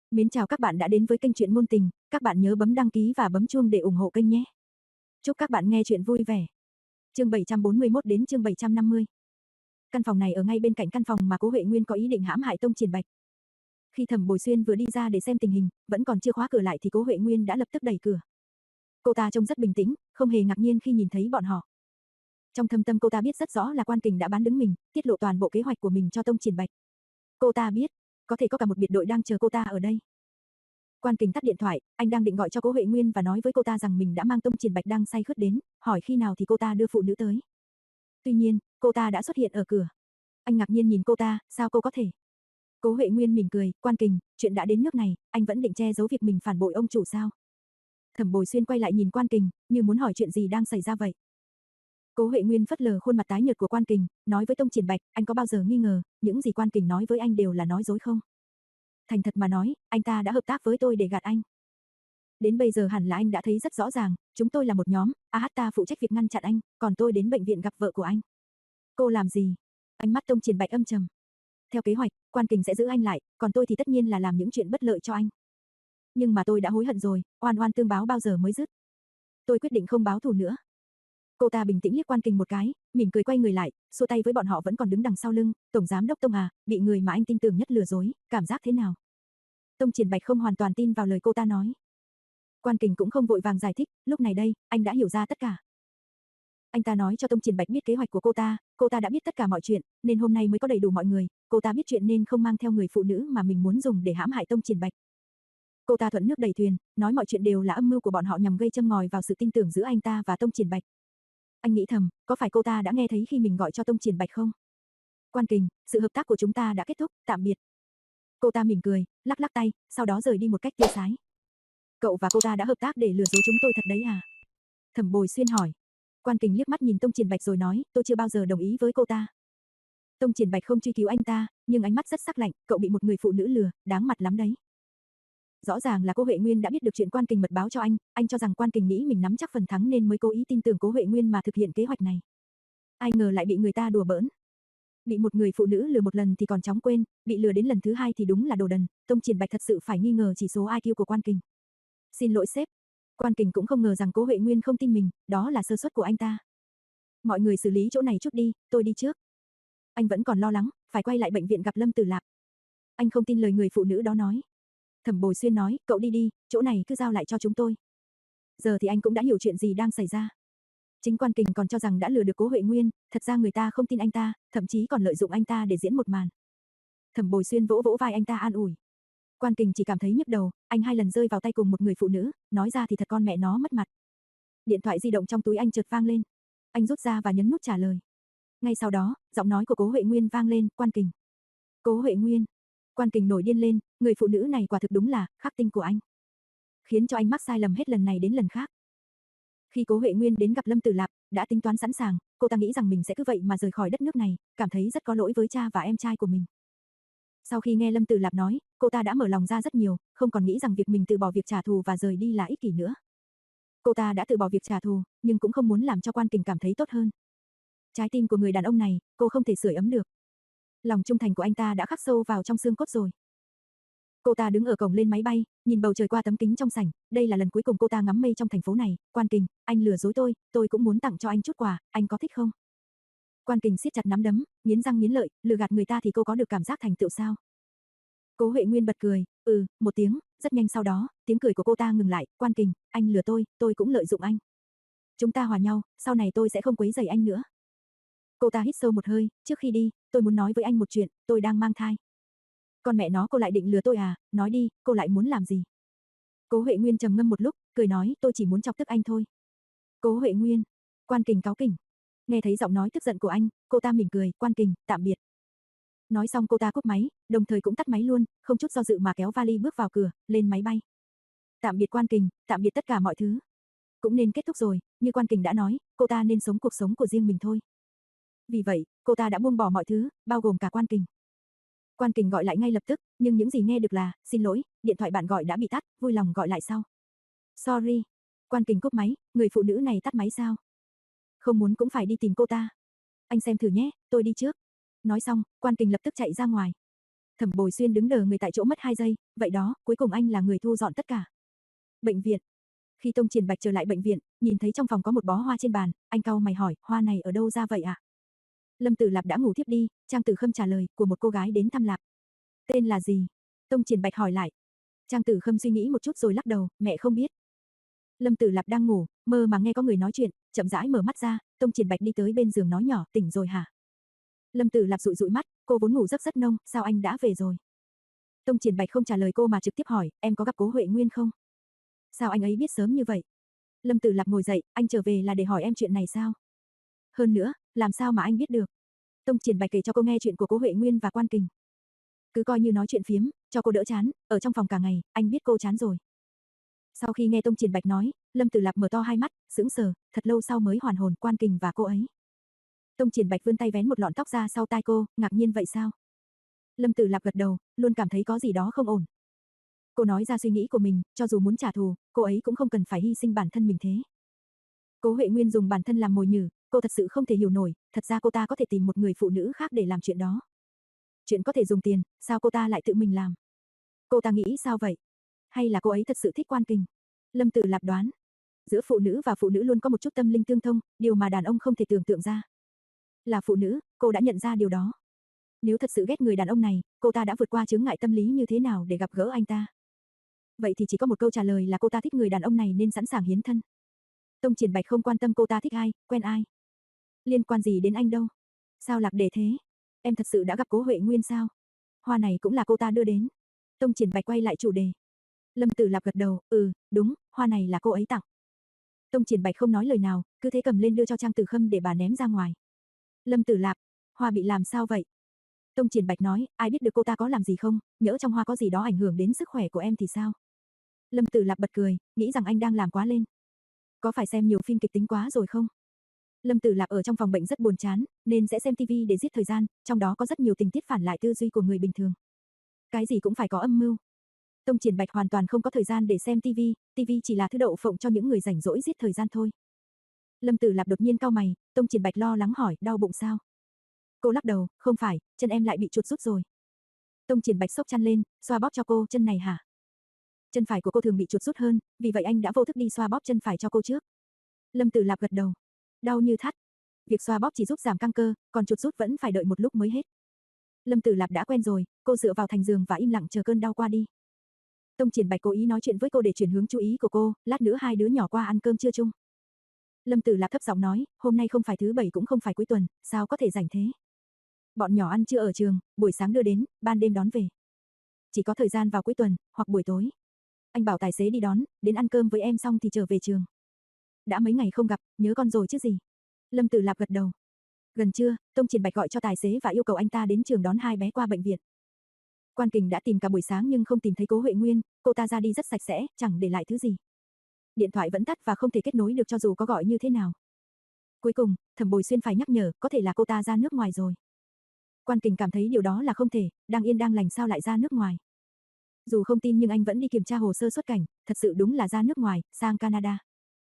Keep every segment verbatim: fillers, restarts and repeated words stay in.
Mến chào các bạn đã đến với kênh truyện ngôn tình, các bạn nhớ bấm đăng ký và bấm chuông để ủng hộ kênh nhé. Chúc các bạn nghe truyện vui vẻ. Chương bảy trăm bốn mươi mốt đến chương bảy trăm năm mươi. Căn phòng này ở ngay bên cạnh căn phòng mà Cố Huệ Nguyên có ý định hãm hại Tông Triển Bạch. Khi Thẩm Bồi Xuyên vừa đi ra để xem tình hình, vẫn còn chưa khóa cửa lại thì Cố Huệ Nguyên đã lập tức đẩy cửa. Cô ta trông rất bình tĩnh, không hề ngạc nhiên khi nhìn thấy bọn họ. Trong thâm tâm cô ta biết rất rõ là Quan Kình đã bán đứng mình, tiết lộ toàn bộ kế hoạch của mình cho Tông Triển Bạch. Cô ta biết, có thể có cả một biệt đội đang chờ cô ta ở đây. Quan Kình tắt điện thoại, anh đang định gọi cho Cố Huệ Nguyên và nói với cô ta rằng mình đã mang Tông Triển Bạch đang say khướt đến, hỏi khi nào thì cô ta đưa phụ nữ tới. Tuy nhiên, cô ta đã xuất hiện ở cửa. Anh ngạc nhiên nhìn cô ta, sao cô có thể? Cố Huệ Nguyên mỉm cười, Quan Kình, chuyện đã đến nước này, anh vẫn định che giấu việc mình phản bội ông chủ sao? Thẩm Bồi Xuyên quay lại nhìn Quan Kình, như muốn hỏi chuyện gì đang xảy ra vậy. Cố Huệ Nguyên phớt lờ khuôn mặt tái nhợt của Quan Kình, nói với Tông Triển Bạch, anh có bao giờ nghi ngờ, những gì Quan Kình nói với anh đều là nói dối không? Thành thật mà nói, anh ta đã hợp tác với tôi để gạt anh. Đến bây giờ hẳn là anh đã thấy rất rõ ràng, chúng tôi là một nhóm, a hát ta phụ trách việc ngăn chặn anh, còn tôi đến bệnh viện gặp vợ của anh. Cô làm gì? Ánh mắt Tông Triển Bạch âm trầm. Theo kế hoạch, Quan Kình sẽ giữ anh lại, còn tôi thì tất nhiên là làm những chuyện bất lợi cho anh. Nhưng mà tôi đã hối hận rồi, oan oan tương báo bao giờ mới dứt. Tôi quyết định không báo thù nữa. Cô ta bình tĩnh liếc Quan Kình một cái, mỉm cười quay người lại, xua tay với bọn họ vẫn còn đứng đằng sau lưng, Tổng Giám Đốc Tông à, bị người mà anh tin tưởng nhất lừa dối, cảm giác thế nào? Tông Triển Bạch không hoàn toàn tin vào lời cô ta nói. Quan Kình cũng không vội vàng giải thích, lúc này đây, anh đã hiểu ra tất cả. Anh ta nói cho Tông Triển Bạch biết kế hoạch của cô ta, cô ta đã biết tất cả mọi chuyện, nên hôm nay mới có đầy đủ mọi người, cô ta biết chuyện nên không mang theo người phụ nữ mà mình muốn dùng để hãm hại Tông Triển Bạch. Cô ta thuận nước đẩy thuyền, nói mọi chuyện đều là âm mưu của bọn họ nhằm gây châm ngòi vào sự tin tưởng giữa anh ta và Tông Triển Bạch. Anh nghĩ thầm, có phải cô ta đã nghe thấy khi mình gọi cho Tông Triển Bạch không? Quan Kình, sự hợp tác của chúng ta đã kết thúc, tạm biệt. Cô ta mỉm cười, lắc lắc tay, sau đó rời đi một cách tiêu sái. Cậu và cô ta đã hợp tác để lừa dối chúng tôi thật đấy à? Thẩm Bồi Xuyên hỏi. Quan Kình liếc mắt nhìn Tông Triển Bạch rồi nói, tôi chưa bao giờ đồng ý với cô ta. Tông Triển Bạch không truy cứu anh ta, nhưng ánh mắt rất sắc lạnh, cậu bị một người phụ nữ lừa, đáng mặt lắm đấy. Rõ ràng là Cố Huệ Nguyên đã biết được chuyện Quan Kình mật báo cho anh, anh cho rằng Quan Kình nghĩ mình nắm chắc phần thắng nên mới cố ý tin tưởng Cố Huệ Nguyên mà thực hiện kế hoạch này. Ai ngờ lại bị người ta đùa bỡn. Bị một người phụ nữ lừa một lần thì còn chóng quên, bị lừa đến lần thứ hai thì đúng là đồ đần, Tông Triển Bạch thật sự phải nghi ngờ chỉ số i kiu của Quan Kình. Xin lỗi sếp. Quan Kình cũng không ngờ rằng Cố Huệ Nguyên không tin mình, đó là sơ suất của anh ta. Mọi người xử lý chỗ này chút đi, tôi đi trước. Anh vẫn còn lo lắng, phải quay lại bệnh viện gặp Lâm Tử Lạp. Anh không tin lời người phụ nữ đó nói. Thẩm Bồi Xuyên nói, cậu đi đi, chỗ này cứ giao lại cho chúng tôi. Giờ thì anh cũng đã hiểu chuyện gì đang xảy ra. Chính Quan Kình còn cho rằng đã lừa được Cố Huệ Nguyên, thật ra người ta không tin anh ta, thậm chí còn lợi dụng anh ta để diễn một màn. Thẩm Bồi Xuyên vỗ vỗ vai anh ta an ủi. Quan Kình chỉ cảm thấy nhức đầu, anh hai lần rơi vào tay cùng một người phụ nữ, nói ra thì thật con mẹ nó mất mặt. Điện thoại di động trong túi anh chợt vang lên. Anh rút ra và nhấn nút trả lời. Ngay sau đó, giọng nói của Cố Huệ Nguyên vang lên, Quan Kình. Cố Huệ Nguyên. Quan Kình nổi điên lên, người phụ nữ này quả thực đúng là khắc tinh của anh. Khiến cho anh mắc sai lầm hết lần này đến lần khác. Khi Cố Huệ Nguyên đến gặp Lâm Tử Lạp, đã tính toán sẵn sàng, cô ta nghĩ rằng mình sẽ cứ vậy mà rời khỏi đất nước này, cảm thấy rất có lỗi với cha và em trai của mình. Sau khi nghe Lâm Tử Lạp nói, cô ta đã mở lòng ra rất nhiều, không còn nghĩ rằng việc mình từ bỏ việc trả thù và rời đi là ích kỷ nữa. Cô ta đã từ bỏ việc trả thù, nhưng cũng không muốn làm cho Quan Kình cảm thấy tốt hơn. Trái tim của người đàn ông này, cô không thể sưởi ấm được. Lòng trung thành của anh ta đã khắc sâu vào trong xương cốt rồi. Cô ta đứng ở cổng lên máy bay, nhìn bầu trời qua tấm kính trong sảnh, đây là lần cuối cùng cô ta ngắm mây trong thành phố này. Quan Kình, anh lừa dối tôi, tôi cũng muốn tặng cho anh chút quà, anh có thích không? Quan Kình siết chặt nắm đấm, nghiến răng nghiến lợi, lừa gạt người ta thì cô có được cảm giác thành tựu sao? Cố Huệ Nguyên bật cười, ừ, một tiếng, rất nhanh sau đó, tiếng cười của cô ta ngừng lại, Quan Kình, anh lừa tôi, tôi cũng lợi dụng anh. Chúng ta hòa nhau, sau này tôi sẽ không quấy rầy anh nữa. Cô ta hít sâu một hơi, trước khi đi, tôi muốn nói với anh một chuyện, tôi đang mang thai. Con mẹ nó, cô lại định lừa tôi à, nói đi, cô lại muốn làm gì? Cố Huệ Nguyên trầm ngâm một lúc, cười nói, tôi chỉ muốn chọc tức anh thôi. Cố Huệ Nguyên. Quan Kình cáu kỉnh. Nghe thấy giọng nói tức giận của anh, cô ta mỉm cười, Quan Kình, tạm biệt. Nói xong cô ta cúp máy, đồng thời cũng tắt máy luôn, không chút do dự mà kéo vali bước vào cửa, lên máy bay. Tạm biệt Quan Kình, tạm biệt tất cả mọi thứ. Cũng nên kết thúc rồi, như Quan Kình đã nói, cô ta nên sống cuộc sống của riêng mình thôi. Vì vậy, cô ta đã buông bỏ mọi thứ, bao gồm cả Quan Kình. Quan Kình gọi lại ngay lập tức, nhưng những gì nghe được là, xin lỗi, điện thoại bạn gọi đã bị tắt, vui lòng gọi lại sau. Sorry. Quan Kình cúp máy, người phụ nữ này tắt máy sao? Không muốn cũng phải đi tìm cô ta. Anh xem thử nhé, tôi đi trước. Nói xong, Quan Kình lập tức chạy ra ngoài. Thẩm Bồi Xuyên đứng đờ người tại chỗ mất hai giây, vậy đó, cuối cùng anh là người thu dọn tất cả. Bệnh viện. Khi Tông Triển Bạch trở lại bệnh viện, nhìn thấy trong phòng có một bó hoa trên bàn, anh cau mày hỏi, hoa này ở đâu ra vậy ạ? À? Lâm Tử Lạp đã ngủ thiếp đi, Trang Tử Khâm trả lời, của một cô gái đến thăm Lạp. Tên là gì? Tông Triển Bạch hỏi lại. Trang Tử Khâm suy nghĩ một chút rồi lắc đầu, mẹ không biết. Lâm Tử Lạp đang ngủ, mơ mà nghe có người nói chuyện, chậm rãi mở mắt ra, Tông Triển Bạch đi tới bên giường nói nhỏ, tỉnh rồi hả? Lâm Tử Lạp dụi dụi mắt, cô vốn ngủ giấc rất nông, sao anh đã về rồi? Tông Triển Bạch không trả lời cô mà trực tiếp hỏi, em có gặp Cố Huệ Nguyên không? Sao anh ấy biết sớm như vậy? Lâm Tử Lạp ngồi dậy, anh trở về là để hỏi em chuyện này sao? Hơn nữa, làm sao mà anh biết được? Tông Triển Bạch kể cho cô nghe chuyện của Cố Huệ Nguyên và Quan Kình. Cứ coi như nói chuyện phiếm, cho cô đỡ chán, ở trong phòng cả ngày, anh biết cô chán rồi. Sau khi nghe Tông Triển Bạch nói, Lâm Tử Lạp mở to hai mắt, sững sờ, thật lâu sau mới hoàn hồn, Quan Kình và cô ấy. Tông Triển Bạch vươn tay vén một lọn tóc ra sau tai cô, ngạc nhiên vậy sao? Lâm Tử Lạp gật đầu, luôn cảm thấy có gì đó không ổn. Cô nói ra suy nghĩ của mình, cho dù muốn trả thù, cô ấy cũng không cần phải hy sinh bản thân mình thế. Cố Huệ Nguyên dùng bản thân làm mồi nhử, cô thật sự không thể hiểu nổi, thật ra cô ta có thể tìm một người phụ nữ khác để làm chuyện đó. Chuyện có thể dùng tiền, sao cô ta lại tự mình làm? Cô ta nghĩ sao vậy? Hay là cô ấy thật sự thích Quan Kình? Lâm Tử Lạp đoán, giữa phụ nữ và phụ nữ luôn có một chút tâm linh tương thông, điều mà đàn ông không thể tưởng tượng ra. Là phụ nữ, cô đã nhận ra điều đó. Nếu thật sự ghét người đàn ông này, cô ta đã vượt qua chướng ngại tâm lý như thế nào để gặp gỡ anh ta? Vậy thì chỉ có một câu trả lời là cô ta thích người đàn ông này nên sẵn sàng hiến thân. Tông Triển Bạch không quan tâm cô ta thích ai, quen ai. Liên quan gì đến anh đâu? Sao Lạc Đề thế? Em thật sự đã gặp Cố Huệ Nguyên sao? Hoa này cũng là cô ta đưa đến. Tông Triển Bạch quay lại chủ đề. Lâm Tử Lạp gật đầu, ừ, đúng, hoa này là cô ấy tặng. Tông Triển Bạch không nói lời nào, cứ thế cầm lên đưa cho Trang Tử Khâm để bà ném ra ngoài. Lâm Tử Lạp, hoa bị làm sao vậy? Tông Triển Bạch nói, ai biết được cô ta có làm gì không, nhỡ trong hoa có gì đó ảnh hưởng đến sức khỏe của em thì sao? Lâm Tử Lạp bật cười, nghĩ rằng anh đang làm quá lên. Có phải xem nhiều phim kịch tính quá rồi không? Lâm Tử Lạp ở trong phòng bệnh rất buồn chán, nên sẽ xem tivi để giết thời gian, trong đó có rất nhiều tình tiết phản lại tư duy của người bình thường. Cái gì cũng phải có âm mưu. Tông Triển Bạch hoàn toàn không có thời gian để xem tivi, tivi chỉ là thứ đậu phộng cho những người rảnh rỗi giết thời gian thôi. Lâm Tử Lạp đột nhiên cau mày, Tông Triển Bạch lo lắng hỏi, đau bụng sao? Cô lắc đầu, không phải, chân em lại bị chuột rút rồi. Tông Triển Bạch xốc chăn lên, xoa bóp cho cô, chân này hả? Chân phải của cô thường bị chuột rút hơn, vì vậy anh đã vô thức đi xoa bóp chân phải cho cô trước. Lâm Tử Lạp gật đầu. Đau như thắt. Việc xoa bóp chỉ giúp giảm căng cơ, còn chuột rút vẫn phải đợi một lúc mới hết. Lâm Tử Lạp đã quen rồi, cô dựa vào thành giường và im lặng chờ cơn đau qua đi. Tông Triển Bạch cố ý nói chuyện với cô để chuyển hướng chú ý của cô, lát nữa hai đứa nhỏ qua ăn cơm trưa chung. Lâm Tử Lạp thấp giọng nói, hôm nay không phải thứ bảy cũng không phải cuối tuần, sao có thể rảnh thế? Bọn nhỏ ăn trưa ở trường, buổi sáng đưa đến, ban đêm đón về. Chỉ có thời gian vào cuối tuần, hoặc buổi tối. Anh bảo tài xế đi đón, đến ăn cơm với em xong thì trở về trường. Đã mấy ngày không gặp, nhớ con rồi chứ gì? Lâm Tử Lạp gật đầu. Gần trưa, Tông Triển Bạch gọi cho tài xế và yêu cầu anh ta đến trường đón hai bé qua bệnh viện. Quan Kình đã tìm cả buổi sáng nhưng không tìm thấy Cố Huệ Nguyên, cô ta ra đi rất sạch sẽ, chẳng để lại thứ gì. Điện thoại vẫn tắt và không thể kết nối được cho dù có gọi như thế nào. Cuối cùng, Thẩm Bồi Xuyên phải nhắc nhở, có thể là cô ta ra nước ngoài rồi. Quan Kình cảm thấy điều đó là không thể, đang yên đang lành sao lại ra nước ngoài. Dù không tin nhưng anh vẫn đi kiểm tra hồ sơ xuất cảnh, thật sự đúng là ra nước ngoài, sang Canada.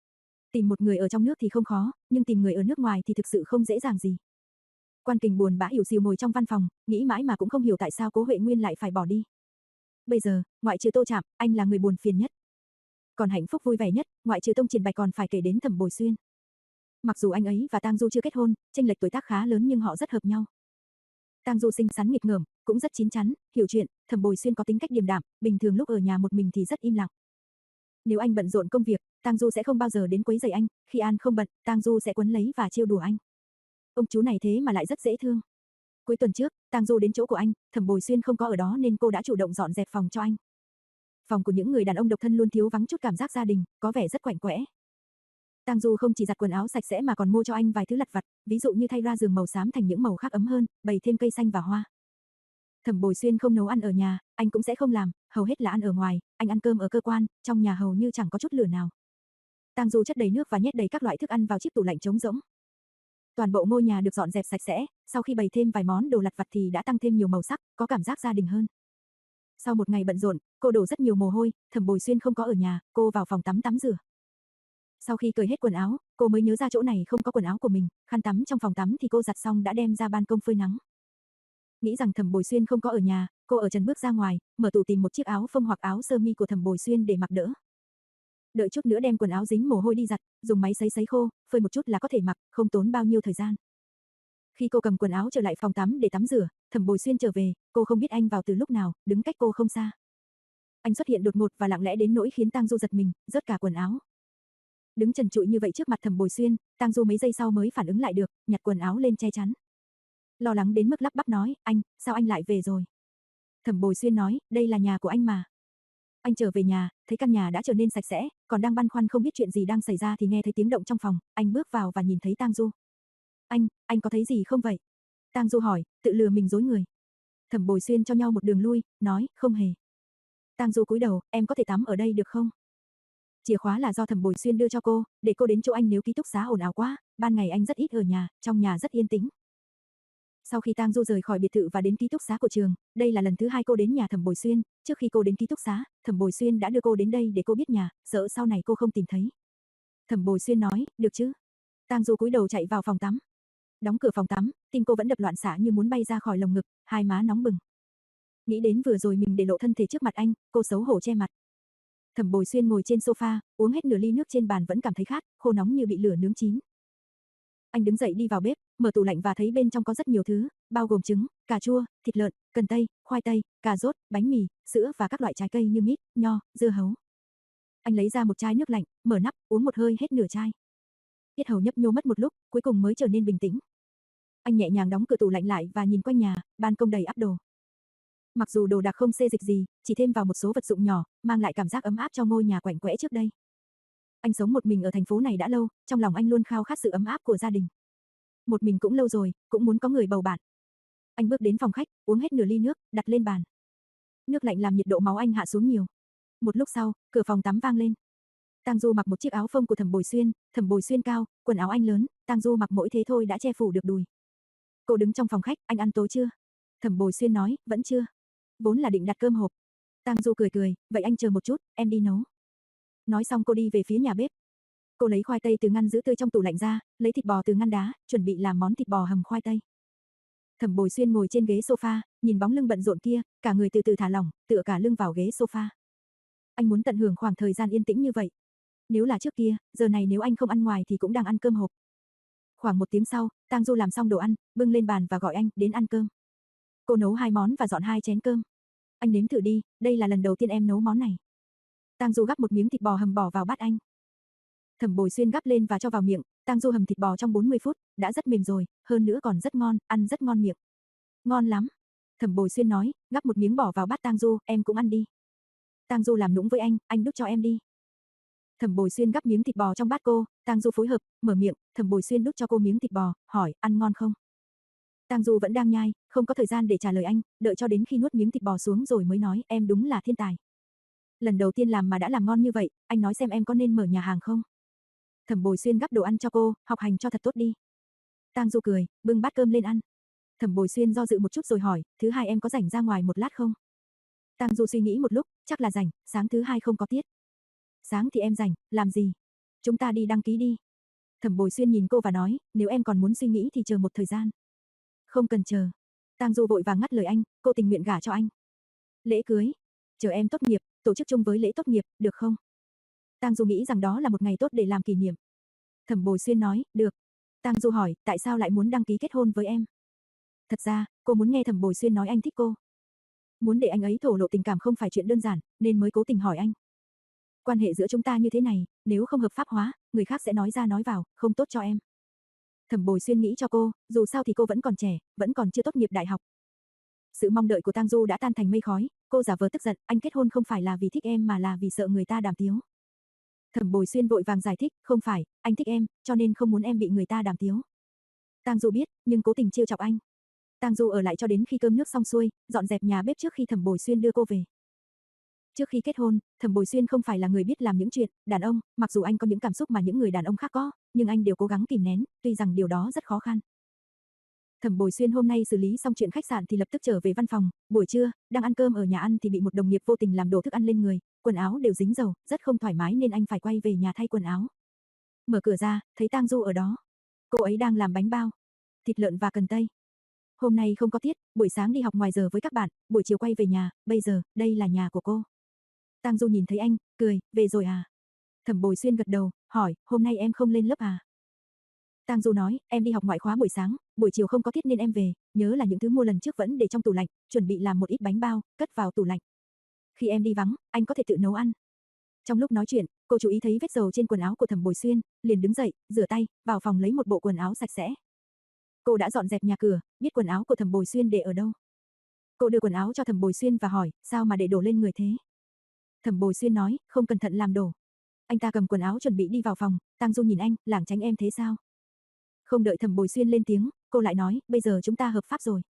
Tìm một người ở trong nước thì không khó, nhưng tìm người ở nước ngoài thì thực sự không dễ dàng gì. Quan Kình buồn bã hiểu xìu ngồi trong văn phòng, nghĩ mãi mà cũng không hiểu tại sao Cố Huệ Nguyên lại phải bỏ đi. Bây giờ, ngoại trừ Tô Trạm, anh là người buồn phiền nhất. Còn hạnh phúc vui vẻ nhất, ngoại trừ Tông Triển Bạch còn phải kể đến Thẩm Bồi Xuyên. Mặc dù anh ấy và Tang Du chưa kết hôn, chênh lệch tuổi tác khá lớn nhưng họ rất hợp nhau. Tang Du xinh xắn nghịch ngợm, cũng rất chín chắn, hiểu chuyện, Thẩm Bồi Xuyên có tính cách điềm đạm, bình thường lúc ở nhà một mình thì rất im lặng. Nếu anh bận rộn công việc, Tang Du sẽ không bao giờ đến quấy rầy anh, khi An không bận, Tang Du sẽ quấn lấy và trêu đùa anh. Ông chú này thế mà lại rất dễ thương. Cuối tuần trước, Tang Du đến chỗ của anh, Thẩm Bồi Xuyên không có ở đó nên cô đã chủ động dọn dẹp phòng cho anh. Phòng của những người đàn ông độc thân luôn thiếu vắng chút cảm giác gia đình, có vẻ rất quạnh quẽ. Tang Du không chỉ giặt quần áo sạch sẽ mà còn mua cho anh vài thứ lặt vặt, ví dụ như thay ra giường màu xám thành những màu khác ấm hơn, bày thêm cây xanh và hoa. Thẩm Bồi Xuyên không nấu ăn ở nhà, anh cũng sẽ không làm, hầu hết là ăn ở ngoài, anh ăn cơm ở cơ quan, trong nhà hầu như chẳng có chút lửa nào. Tang Du chất đầy nước và nhét đầy các loại thức ăn vào chiếc tủ lạnh trống rỗng. Toàn bộ ngôi nhà được dọn dẹp sạch sẽ, sau khi bày thêm vài món đồ lặt vặt thì đã tăng thêm nhiều màu sắc, có cảm giác gia đình hơn. Sau một ngày bận rộn, cô đổ rất nhiều mồ hôi, Thẩm Bồi Xuyên không có ở nhà, cô vào phòng tắm tắm rửa. Sau khi cởi hết quần áo, cô mới nhớ ra chỗ này không có quần áo của mình, khăn tắm trong phòng tắm thì cô giặt xong đã đem ra ban công phơi nắng. Nghĩ rằng Thẩm Bồi Xuyên không có ở nhà, Cô ở trần bước ra ngoài, mở tủ tìm một chiếc áo phông hoặc áo sơ mi của Thẩm Bồi Xuyên để mặc đỡ. Đợi chút nữa đem quần áo dính mồ hôi đi giặt, dùng máy sấy sấy khô, phơi một chút là có thể mặc, không tốn bao nhiêu thời gian. Khi cô cầm quần áo trở lại phòng tắm để tắm rửa, Thẩm Bồi Xuyên trở về, cô không biết anh vào từ lúc nào, đứng cách cô không xa. Anh xuất hiện đột ngột và lặng lẽ đến nỗi khiến Tang Du giật mình, rớt cả quần áo. Đứng trần trụi như vậy trước mặt Thẩm Bồi Xuyên, Tang Du mấy giây sau mới phản ứng lại được, nhặt quần áo lên che chắn. Lo lắng đến mức lắp bắp nói, anh, sao anh lại về rồi? Thẩm Bồi Xuyên nói, đây là nhà của anh mà. Anh trở về nhà, thấy căn nhà đã trở nên sạch sẽ, còn đang băn khoăn không biết chuyện gì đang xảy ra thì nghe thấy tiếng động trong phòng, anh bước vào và nhìn thấy Tang Du. Anh, anh có thấy gì không vậy? Tang Du hỏi, tự lừa mình dối người. Thẩm Bồi Xuyên cho nhau một đường lui, nói, không hề. Tang Du cúi đầu, em có thể tắm ở đây được không? Chìa khóa là do Thẩm Bồi Xuyên đưa cho cô, để cô đến chỗ anh nếu ký túc xá ồn ào quá, ban ngày anh rất ít ở nhà, trong nhà rất yên tĩnh. Sau khi Tang Du rời khỏi biệt thự và đến ký túc xá của trường, đây là lần thứ hai cô đến nhà Thẩm Bồi Xuyên, trước khi cô đến ký túc xá, Thẩm Bồi Xuyên đã đưa cô đến đây để cô biết nhà, sợ sau này cô không tìm thấy. Thẩm Bồi Xuyên nói, được chứ? Tang Du cúi đầu chạy vào phòng tắm. Đóng cửa phòng tắm, tim cô vẫn đập loạn xạ như muốn bay ra khỏi lồng ngực, hai má nóng bừng. Nghĩ đến vừa rồi mình để lộ thân thể trước mặt anh, cô xấu hổ che mặt. Thẩm Bồi Xuyên ngồi trên sofa, uống hết nửa ly nước trên bàn vẫn cảm thấy khát, khô nóng như bị lửa nướng chín. Anh đứng dậy đi vào bếp, mở tủ lạnh và thấy bên trong có rất nhiều thứ, bao gồm trứng, cà chua, thịt lợn, cần tây, khoai tây, cà rốt, bánh mì, sữa và các loại trái cây như mít, nho, dưa hấu. Anh lấy ra một chai nước lạnh, mở nắp, uống một hơi hết nửa chai. Tiết hầu nhấp nhô mất một lúc, cuối cùng mới trở nên bình tĩnh. Anh nhẹ nhàng đóng cửa tủ lạnh lại và nhìn quanh nhà, ban công đầy ắp đồ. Mặc dù đồ đạc không xê dịch gì, chỉ thêm vào một số vật dụng nhỏ, mang lại cảm giác ấm áp cho ngôi nhà quạnh quẽ trước đây. Anh sống một mình ở thành phố này đã lâu, trong lòng anh luôn khao khát sự ấm áp của gia đình. Một mình cũng lâu rồi, cũng muốn có người bầu bạn. Anh bước đến phòng khách, uống hết nửa ly nước, đặt lên bàn. Nước lạnh làm nhiệt độ máu anh hạ xuống nhiều. Một lúc sau, cửa phòng tắm vang lên. Tang Du mặc một chiếc áo phông của Thẩm Bồi Xuyên, Thẩm Bồi Xuyên cao, quần áo anh lớn, Tang Du mặc mỗi thế thôi đã che phủ được đùi. Cô đứng trong phòng khách, anh ăn tối chưa? Thẩm Bồi Xuyên nói, vẫn chưa. Vốn là định đặt cơm hộp. Tang Du cười cười, vậy anh chờ một chút, em đi nấu. Nói xong cô đi về phía nhà bếp. Cô lấy khoai tây từ ngăn giữ tươi trong tủ lạnh ra, lấy thịt bò từ ngăn đá, chuẩn bị làm món thịt bò hầm khoai tây. Thẩm Bồi Xuyên ngồi trên ghế sofa, nhìn bóng lưng bận rộn kia, cả người từ từ thả lỏng, tựa cả lưng vào ghế sofa. Anh muốn tận hưởng khoảng thời gian yên tĩnh như vậy. Nếu là trước kia, giờ này nếu anh không ăn ngoài thì cũng đang ăn cơm hộp. Khoảng một tiếng sau, Tang Du làm xong đồ ăn, bưng lên bàn và gọi anh đến ăn cơm. Cô nấu hai món và dọn hai chén cơm. Anh nếm thử đi, đây là lần đầu tiên em nấu món này. Tang Du gắp một miếng thịt bò hầm bỏ vào bát anh. Thẩm Bồi Xuyên gắp lên và cho vào miệng, Tang Du hầm thịt bò trong bốn mươi phút, đã rất mềm rồi, hơn nữa còn rất ngon, ăn rất ngon miệng. Ngon lắm. Thẩm Bồi Xuyên nói, gắp một miếng bỏ vào bát Tang Du, em cũng ăn đi. Tang Du làm nũng với anh, anh đút cho em đi. Thẩm Bồi Xuyên gắp miếng thịt bò trong bát cô, Tang Du phối hợp, mở miệng, Thẩm Bồi Xuyên đút cho cô miếng thịt bò, hỏi, ăn ngon không? Tang Du vẫn đang nhai, không có thời gian để trả lời anh, đợi cho đến khi nuốt miếng thịt bò xuống rồi mới nói, em đúng là thiên tài. Lần đầu tiên làm mà đã làm ngon như vậy, anh nói xem em có nên mở nhà hàng không? Thẩm Bồi Xuyên gắp đồ ăn cho cô, học hành cho thật tốt đi. Tang Du cười, bưng bát cơm lên ăn. Thẩm Bồi Xuyên do dự một chút rồi hỏi, thứ hai em có rảnh ra ngoài một lát không? Tang Du suy nghĩ một lúc, chắc là rảnh, sáng thứ hai không có tiết. Sáng thì em rảnh, làm gì? Chúng ta đi đăng ký đi. Thẩm Bồi Xuyên nhìn cô và nói, nếu em còn muốn suy nghĩ thì chờ một thời gian. Không cần chờ. Tang Du vội vàng ngắt lời anh, cô tình nguyện gả cho anh. Lễ cưới, chờ em tốt nghiệp, tổ chức chung với lễ tốt nghiệp, được không? Tang Du nghĩ rằng đó là một ngày tốt để làm kỷ niệm. Thẩm Bồi Xuyên nói, được. Tang Du hỏi, tại sao lại muốn đăng ký kết hôn với em? Thật ra, cô muốn nghe Thẩm Bồi Xuyên nói anh thích cô. Muốn để anh ấy thổ lộ tình cảm không phải chuyện đơn giản, nên mới cố tình hỏi anh. Quan hệ giữa chúng ta như thế này, nếu không hợp pháp hóa, người khác sẽ nói ra nói vào, không tốt cho em. Thẩm Bồi Xuyên nghĩ cho cô, dù sao thì cô vẫn còn trẻ, vẫn còn chưa tốt nghiệp đại học. Sự mong đợi của Tang Du đã tan thành mây khói, cô giả vờ tức giận, anh kết hôn không phải là vì thích em mà là vì sợ người ta đàm tiếu. Thẩm Bồi Xuyên vội vàng giải thích, không phải, anh thích em, cho nên không muốn em bị người ta đàm tiếu. Tang Du biết, nhưng cố tình trêu chọc anh. Tang Du ở lại cho đến khi cơm nước xong xuôi, dọn dẹp nhà bếp trước khi Thẩm Bồi Xuyên đưa cô về. Trước khi kết hôn, Thẩm Bồi Xuyên không phải là người biết làm những chuyện đàn ông, mặc dù anh có những cảm xúc mà những người đàn ông khác có, nhưng anh đều cố gắng kìm nén, tuy rằng điều đó rất khó khăn. Thẩm Bồi Xuyên hôm nay xử lý xong chuyện khách sạn thì lập tức trở về văn phòng, buổi trưa, đang ăn cơm ở nhà ăn thì bị một đồng nghiệp vô tình làm đổ thức ăn lên người, quần áo đều dính dầu, rất không thoải mái nên anh phải quay về nhà thay quần áo. Mở cửa ra, thấy Tang Du ở đó. Cô ấy đang làm bánh bao, thịt lợn và cần tây. Hôm nay không có tiết, buổi sáng đi học ngoài giờ với các bạn, buổi chiều quay về nhà, bây giờ, đây là nhà của cô. Tang Du nhìn thấy anh, cười, về rồi à? Thẩm Bồi Xuyên gật đầu, hỏi, hôm nay em không lên lớp à? Tang Du nói, em đi học ngoại khóa buổi sáng, buổi chiều không có tiết nên em về, nhớ là những thứ mua lần trước vẫn để trong tủ lạnh, chuẩn bị làm một ít bánh bao, cất vào tủ lạnh. Khi em đi vắng, anh có thể tự nấu ăn. Trong lúc nói chuyện, cô chú ý thấy vết dầu trên quần áo của Thẩm Bồi Xuyên, liền đứng dậy, rửa tay, vào phòng lấy một bộ quần áo sạch sẽ. Cô đã dọn dẹp nhà cửa, biết quần áo của Thẩm Bồi Xuyên để ở đâu. Cô đưa quần áo cho Thẩm Bồi Xuyên và hỏi, sao mà để đổ lên người thế? Thẩm Bồi Xuyên nói, không cẩn thận làm đổ. Anh ta cầm quần áo chuẩn bị đi vào phòng, Tang Du nhìn anh, lảng tránh em thế sao? Không đợi Thẩm Bồi Xuyên lên tiếng, cô lại nói, bây giờ chúng ta hợp pháp rồi.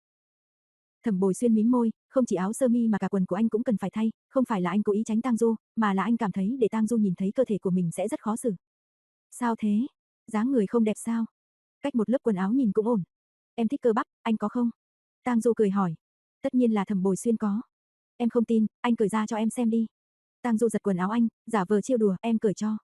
Thẩm Bồi Xuyên mím môi, không chỉ áo sơ mi mà cả quần của anh cũng cần phải thay, không phải là anh cố ý tránh Tang Du, mà là anh cảm thấy để Tang Du nhìn thấy cơ thể của mình sẽ rất khó xử. Sao thế? Dáng người không đẹp sao? Cách một lớp quần áo nhìn cũng ổn. Em thích cơ bắp, anh có không? Tang Du cười hỏi. Tất nhiên là Thẩm Bồi Xuyên có. Em không tin, anh cởi ra cho em xem đi. Tang Du giật quần áo anh, giả vờ trêu đùa, em cởi cho.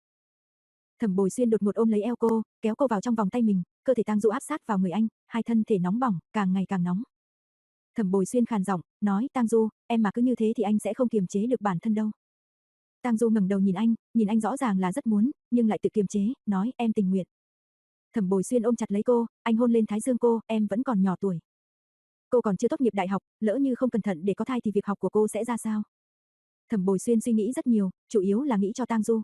Thẩm Bồi Xuyên đột ngột ôm lấy eo cô, kéo cô vào trong vòng tay mình, cơ thể Tang Du áp sát vào người anh, hai thân thể nóng bỏng, càng ngày càng nóng. Thẩm Bồi Xuyên khàn giọng, nói, Tang Du, em mà cứ như thế thì anh sẽ không kiềm chế được bản thân đâu. Tang Du ngẩng đầu nhìn anh, nhìn anh rõ ràng là rất muốn, nhưng lại tự kiềm chế, nói, em tình nguyện. Thẩm Bồi Xuyên ôm chặt lấy cô, anh hôn lên thái dương cô, em vẫn còn nhỏ tuổi. Cô còn chưa tốt nghiệp đại học, lỡ như không cẩn thận để có thai thì việc học của cô sẽ ra sao? Thẩm Bồi Xuyên suy nghĩ rất nhiều, chủ yếu là nghĩ cho Tang Du.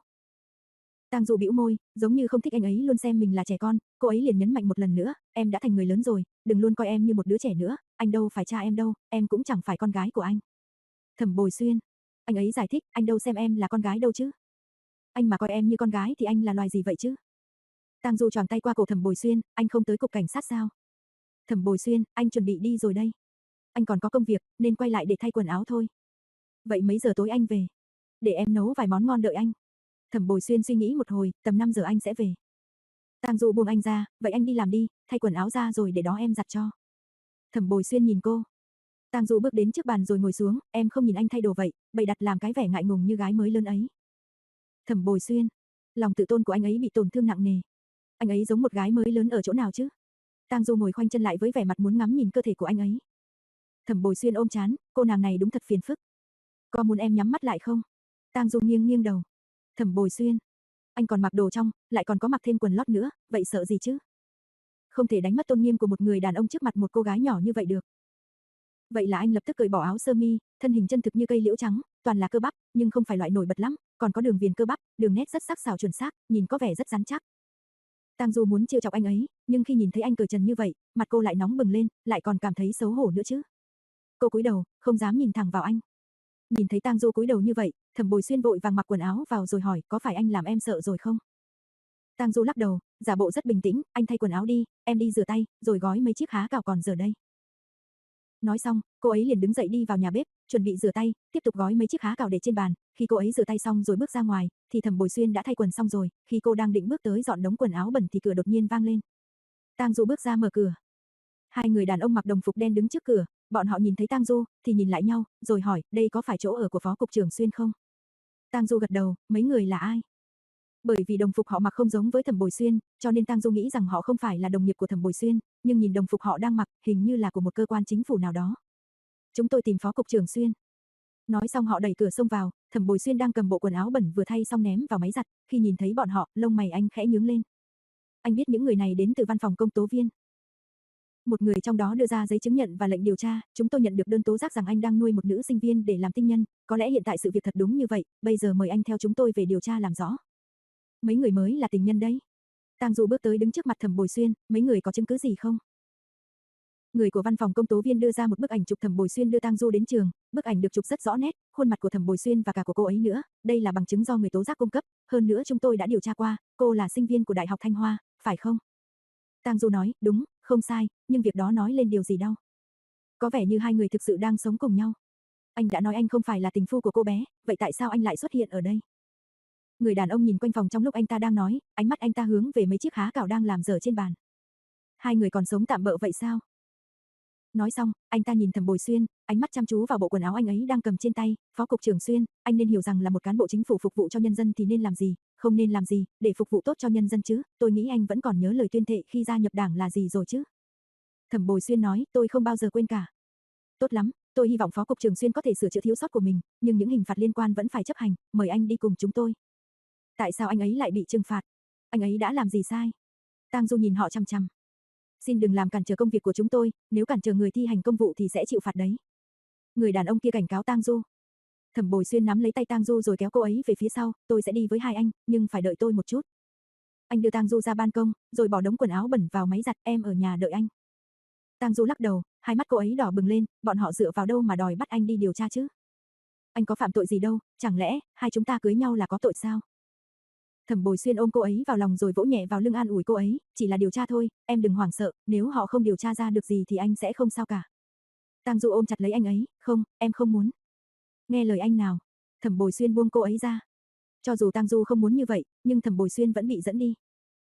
Tang Du bĩu môi, giống như không thích anh ấy luôn xem mình là trẻ con, cô ấy liền nhấn mạnh một lần nữa, em đã thành người lớn rồi, đừng luôn coi em như một đứa trẻ nữa, anh đâu phải cha em đâu, em cũng chẳng phải con gái của anh. Thẩm Bồi Xuyên, anh ấy giải thích, anh đâu xem em là con gái đâu chứ. Anh mà coi em như con gái thì anh là loài gì vậy chứ? Tang Du choàng tay qua cổ Thẩm Bồi Xuyên, anh không tới cục cảnh sát sao? Thẩm Bồi Xuyên, anh chuẩn bị đi rồi đây. Anh còn có công việc, nên quay lại để thay quần áo thôi. Vậy mấy giờ tối anh về? Để em nấu vài món ngon đợi anh. Thẩm Bồi Xuyên suy nghĩ một hồi, tầm năm giờ anh sẽ về. Tang Du buông anh ra, vậy anh đi làm đi, thay quần áo ra rồi để đó em giặt cho. Thẩm Bồi Xuyên nhìn cô. Tang Du bước đến trước bàn rồi ngồi xuống, em không nhìn anh thay đồ vậy, bày đặt làm cái vẻ ngại ngùng như gái mới lớn ấy. Thẩm Bồi Xuyên, lòng tự tôn của anh ấy bị tổn thương nặng nề. Anh ấy giống một gái mới lớn ở chỗ nào chứ? Tang Du ngồi khoanh chân lại với vẻ mặt muốn ngắm nhìn cơ thể của anh ấy. Thẩm Bồi Xuyên ôm chán, cô nàng này đúng thật phiền phức. Có muốn em nhắm mắt lại không? Tang Du nghiêng nghiêng đầu. Thẩm Bồi Xuyên, anh còn mặc đồ trong, lại còn có mặc thêm quần lót nữa, vậy sợ gì chứ? Không thể đánh mất tôn nghiêm của một người đàn ông trước mặt một cô gái nhỏ như vậy được. Vậy là anh lập tức cởi bỏ áo sơ mi, thân hình chân thực như cây liễu trắng, toàn là cơ bắp, nhưng không phải loại nổi bật lắm, còn có đường viền cơ bắp, đường nét rất sắc sảo chuẩn xác, nhìn có vẻ rất rắn chắc. Tang Du muốn trêu chọc anh ấy, nhưng khi nhìn thấy anh cởi trần như vậy, mặt cô lại nóng bừng lên, lại còn cảm thấy xấu hổ nữa chứ. Cô cúi đầu, không dám nhìn thẳng vào anh. Nhìn thấy Tang Du cúi đầu như vậy, Thẩm Bồi Xuyên vội vàng mặc quần áo vào rồi hỏi, có phải anh làm em sợ rồi không? Tang Du lắc đầu, giả bộ rất bình tĩnh, anh thay quần áo đi, em đi rửa tay, rồi gói mấy chiếc há cảo còn giờ đây. Nói xong, cô ấy liền đứng dậy đi vào nhà bếp, chuẩn bị rửa tay, tiếp tục gói mấy chiếc há cảo để trên bàn. Khi cô ấy rửa tay xong rồi bước ra ngoài, thì Thẩm Bồi Xuyên đã thay quần xong rồi. Khi cô đang định bước tới dọn đống quần áo bẩn thì cửa đột nhiên vang lên. Tang Du bước ra mở cửa. Hai người đàn ông mặc đồng phục đen đứng trước cửa, bọn họ nhìn thấy Tang Du thì nhìn lại nhau, rồi hỏi, đây có phải chỗ ở của Phó cục trưởng Xuyên không? Tang Du gật đầu, mấy người là ai? Bởi vì đồng phục họ mặc không giống với Thẩm Bồi Xuyên, cho nên Tang Du nghĩ rằng họ không phải là đồng nghiệp của Thẩm Bồi Xuyên, nhưng nhìn đồng phục họ đang mặc, hình như là của một cơ quan chính phủ nào đó. Chúng tôi tìm Phó cục trưởng Xuyên. Nói xong họ đẩy cửa xông vào, Thẩm Bồi Xuyên đang cầm bộ quần áo bẩn vừa thay xong ném vào máy giặt, khi nhìn thấy bọn họ, lông mày anh khẽ nhướng lên. Anh biết những người này đến từ văn phòng công tố viên. Một người trong đó đưa ra giấy chứng nhận và lệnh điều tra, chúng tôi nhận được đơn tố giác rằng anh đang nuôi một nữ sinh viên để làm tinh nhân, có lẽ hiện tại sự việc thật đúng như vậy, bây giờ mời anh theo chúng tôi về điều tra làm rõ. Mấy người mới là tình nhân đấy. Tang Du bước tới đứng trước mặt Thẩm Bồi Xuyên, mấy người có chứng cứ gì không? Người của văn phòng công tố viên đưa ra một bức ảnh chụp Thẩm Bồi Xuyên đưa Tang Du đến trường, bức ảnh được chụp rất rõ nét, khuôn mặt của Thẩm Bồi Xuyên và cả của cô ấy nữa, đây là bằng chứng do người tố giác cung cấp, hơn nữa chúng tôi đã điều tra qua, cô là sinh viên của Đại học Thanh Hoa, phải không? Tang Du nói, đúng, không sai, nhưng việc đó nói lên điều gì đâu. Có vẻ như hai người thực sự đang sống cùng nhau. Anh đã nói anh không phải là tình phu của cô bé, vậy tại sao anh lại xuất hiện ở đây? Người đàn ông nhìn quanh phòng trong lúc anh ta đang nói, ánh mắt anh ta hướng về mấy chiếc há cảo đang làm dở trên bàn. Hai người còn sống tạm bợ vậy sao? Nói xong, anh ta nhìn Thẩm Bồi Xuyên, ánh mắt chăm chú vào bộ quần áo anh ấy đang cầm trên tay, Phó cục trưởng Xuyên, anh nên hiểu rằng là một cán bộ chính phủ phục vụ cho nhân dân thì nên làm gì, không nên làm gì, để phục vụ tốt cho nhân dân chứ, tôi nghĩ anh vẫn còn nhớ lời tuyên thệ khi gia nhập đảng là gì rồi chứ. Thẩm Bồi Xuyên nói, tôi không bao giờ quên cả. Tốt lắm, tôi hy vọng Phó Cục trưởng Xuyên có thể sửa chữa thiếu sót của mình, nhưng những hình phạt liên quan vẫn phải chấp hành, mời anh đi cùng chúng tôi. Tại sao anh ấy lại bị trừng phạt? Anh ấy đã làm gì sai? Tang Du nhìn họ chằm chằm. Xin đừng làm cản trở công việc của chúng tôi, nếu cản trở người thi hành công vụ thì sẽ chịu phạt đấy. Người đàn ông kia cảnh cáo Tang Du. Thẩm Bồi Xuyên nắm lấy tay Tang Du rồi kéo cô ấy về phía sau, tôi sẽ đi với hai anh, nhưng phải đợi tôi một chút. Anh đưa Tang Du ra ban công, rồi bỏ đống quần áo bẩn vào máy giặt, em ở nhà đợi anh. Tang Du lắc đầu, hai mắt cô ấy đỏ bừng lên, bọn họ dựa vào đâu mà đòi bắt anh đi điều tra chứ? Anh có phạm tội gì đâu, chẳng lẽ hai chúng ta cưới nhau là có tội sao? Thẩm Bồi Xuyên ôm cô ấy vào lòng rồi vỗ nhẹ vào lưng an ủi cô ấy, chỉ là điều tra thôi, em đừng hoảng sợ, nếu họ không điều tra ra được gì thì anh sẽ không sao cả. Tang Du ôm chặt lấy anh ấy, không, em không muốn. Nghe lời anh nào. Thẩm Bồi Xuyên buông cô ấy ra. Cho dù Tang Du không muốn như vậy, nhưng Thẩm Bồi Xuyên vẫn bị dẫn đi.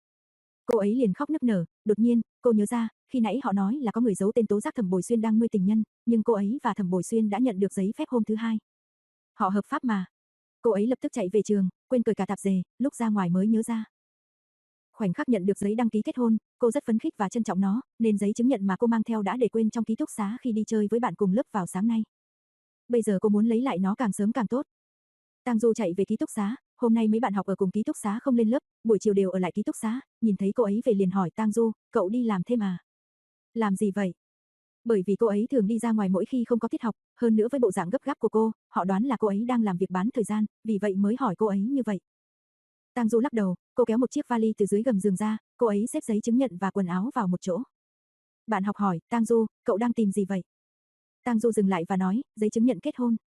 Cô ấy liền khóc nức nở, đột nhiên, cô nhớ ra, khi nãy họ nói là có người giấu tên tố giác Thẩm Bồi Xuyên đang nuôi tình nhân, nhưng cô ấy và Thẩm Bồi Xuyên đã nhận được giấy phép hôm thứ hai. Họ hợp pháp mà. Cô ấy lập tức chạy về trường, quên cởi cả tạp dề, lúc ra ngoài mới nhớ ra. Khoảnh khắc nhận được giấy đăng ký kết hôn, cô rất phấn khích và trân trọng nó, nên giấy chứng nhận mà cô mang theo đã để quên trong ký túc xá khi đi chơi với bạn cùng lớp vào sáng nay. Bây giờ cô muốn lấy lại nó càng sớm càng tốt. Tang Du chạy về ký túc xá, hôm nay mấy bạn học ở cùng ký túc xá không lên lớp, buổi chiều đều ở lại ký túc xá, nhìn thấy cô ấy về liền hỏi Tang Du, cậu đi làm thêm à? Làm gì vậy? Bởi vì cô ấy thường đi ra ngoài mỗi khi không có tiết học, hơn nữa với bộ dạng gấp gáp của cô, họ đoán là cô ấy đang làm việc bán thời gian, vì vậy mới hỏi cô ấy như vậy. Tang Du lắc đầu, cô kéo một chiếc vali từ dưới gầm giường ra, cô ấy xếp giấy chứng nhận và quần áo vào một chỗ. Bạn học hỏi, Tang Du, cậu đang tìm gì vậy? Tang Du dừng lại và nói, giấy chứng nhận kết hôn.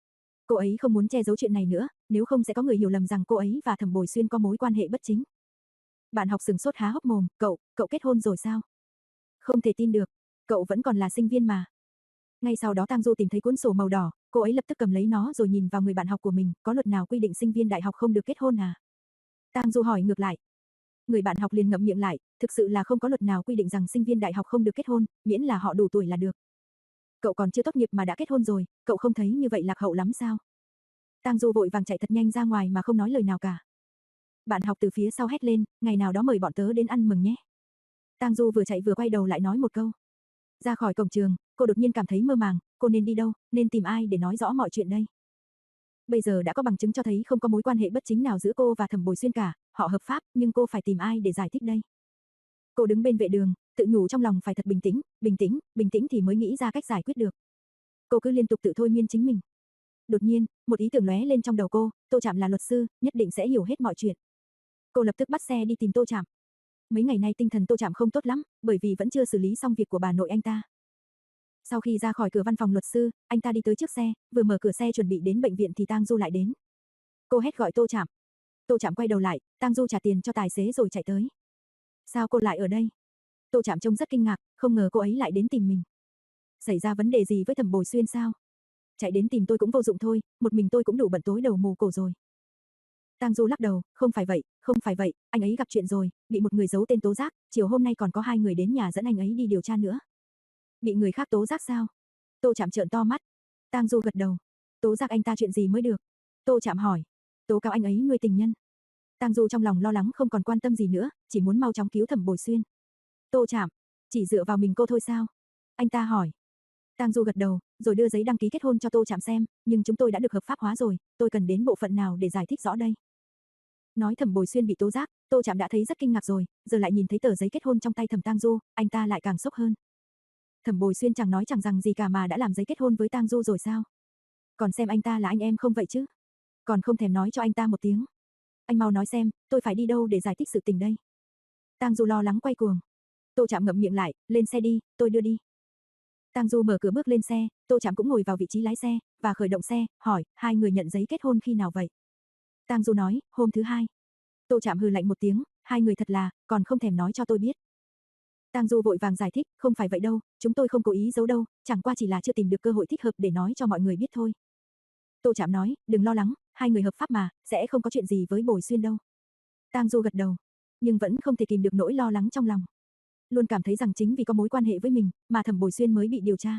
Cô ấy không muốn che giấu chuyện này nữa, nếu không sẽ có người hiểu lầm rằng cô ấy và Thẩm Bồi Xuyên có mối quan hệ bất chính. Bạn học sừng sốt há hốc mồm, cậu, cậu kết hôn rồi sao? Không thể tin được, cậu vẫn còn là sinh viên mà. Ngay sau đó Tang Du tìm thấy cuốn sổ màu đỏ, cô ấy lập tức cầm lấy nó rồi nhìn vào người bạn học của mình, có luật nào quy định sinh viên đại học không được kết hôn à? Tang Du hỏi ngược lại. Người bạn học liền ngậm miệng lại, thực sự là không có luật nào quy định rằng sinh viên đại học không được kết hôn, miễn là họ đủ tuổi là được. Cậu còn chưa tốt nghiệp mà đã kết hôn rồi, cậu không thấy như vậy lạc hậu lắm sao? Tang Du vội vàng chạy thật nhanh ra ngoài mà không nói lời nào cả. Bạn học từ phía sau hét lên, ngày nào đó mời bọn tớ đến ăn mừng nhé. Tang Du vừa chạy vừa quay đầu lại nói một câu. Ra khỏi cổng trường, cô đột nhiên cảm thấy mơ màng, cô nên đi đâu, nên tìm ai để nói rõ mọi chuyện đây. Bây giờ đã có bằng chứng cho thấy không có mối quan hệ bất chính nào giữa cô và Thẩm Bồi Xuyên cả, họ hợp pháp, nhưng cô phải tìm ai để giải thích đây. Cô đứng bên vệ đường, tự nhủ trong lòng phải thật bình tĩnh, bình tĩnh, bình tĩnh thì mới nghĩ ra cách giải quyết được. Cô cứ liên tục tự thôi miên chính mình. Đột nhiên, một ý tưởng lóe lên trong đầu cô, Tô Trạm là luật sư, nhất định sẽ hiểu hết mọi chuyện. Cô lập tức bắt xe đi tìm Tô Trạm. Mấy ngày nay tinh thần Tô Trạm không tốt lắm, bởi vì vẫn chưa xử lý xong việc của bà nội anh ta. Sau khi ra khỏi cửa văn phòng luật sư, anh ta đi tới trước xe, vừa mở cửa xe chuẩn bị đến bệnh viện thì Tang Du lại đến. Cô hét gọi Tô Trạm. Tô Trạm quay đầu lại, Tang Du trả tiền cho tài xế rồi chạy tới. Sao cô lại ở đây? Tô Trạm trông rất kinh ngạc, không ngờ cô ấy lại đến tìm mình. Xảy ra vấn đề gì với Thẩm Bồi Xuyên sao? Chạy đến tìm tôi cũng vô dụng thôi, một mình tôi cũng đủ bận tối đầu mù cổ rồi. Tang Du lắc đầu, không phải vậy, không phải vậy, anh ấy gặp chuyện rồi, bị một người giấu tên tố giác, chiều hôm nay còn có hai người đến nhà dẫn anh ấy đi điều tra nữa. Bị người khác tố giác sao? Tô Trạm trợn to mắt. Tang Du gật đầu. Tố giác anh ta chuyện gì mới được? Tô Trạm hỏi. Tố cáo anh ấy nuôi tình nhân. Tang Du trong lòng lo lắng không còn quan tâm gì nữa, chỉ muốn mau chóng cứu Thẩm Bồi Xuyên. Tô Trạm, chỉ dựa vào mình cô thôi sao? Anh ta hỏi. Tang Du gật đầu, rồi đưa giấy đăng ký kết hôn cho Tô Trạm xem, nhưng chúng tôi đã được hợp pháp hóa rồi, tôi cần đến bộ phận nào để giải thích rõ đây? Nói Thẩm Bồi Xuyên bị tố giác, Tô Trạm đã thấy rất kinh ngạc rồi, giờ lại nhìn thấy tờ giấy kết hôn trong tay Thẩm Tang Du, anh ta lại càng sốc hơn. Thẩm Bồi Xuyên chẳng nói chẳng rằng gì cả mà đã làm giấy kết hôn với Tang Du rồi sao? Còn xem anh ta là anh em không vậy chứ? Còn không thèm nói cho anh ta một tiếng. Anh mau nói xem, tôi phải đi đâu để giải thích sự tình đây? Tang Du lo lắng quay cuồng. Tô Trạm ngậm miệng lại, lên xe đi, tôi đưa đi. Tang Du mở cửa bước lên xe, Tô Trạm cũng ngồi vào vị trí lái xe, và khởi động xe, hỏi, hai người nhận giấy kết hôn khi nào vậy? Tang Du nói, hôm thứ hai. Tô Trạm hừ lạnh một tiếng, hai người thật là, còn không thèm nói cho tôi biết. Tang Du vội vàng giải thích, không phải vậy đâu, chúng tôi không cố ý giấu đâu, chẳng qua chỉ là chưa tìm được cơ hội thích hợp để nói cho mọi người biết thôi. Tô Trạm nói, đừng lo lắng, hai người hợp pháp mà, sẽ không có chuyện gì với Bồi Xuyên đâu. Tang Du gật đầu, nhưng vẫn không thể kìm được nỗi lo lắng trong lòng. Luôn cảm thấy rằng chính vì có mối quan hệ với mình, mà Thẩm Bồi Xuyên mới bị điều tra.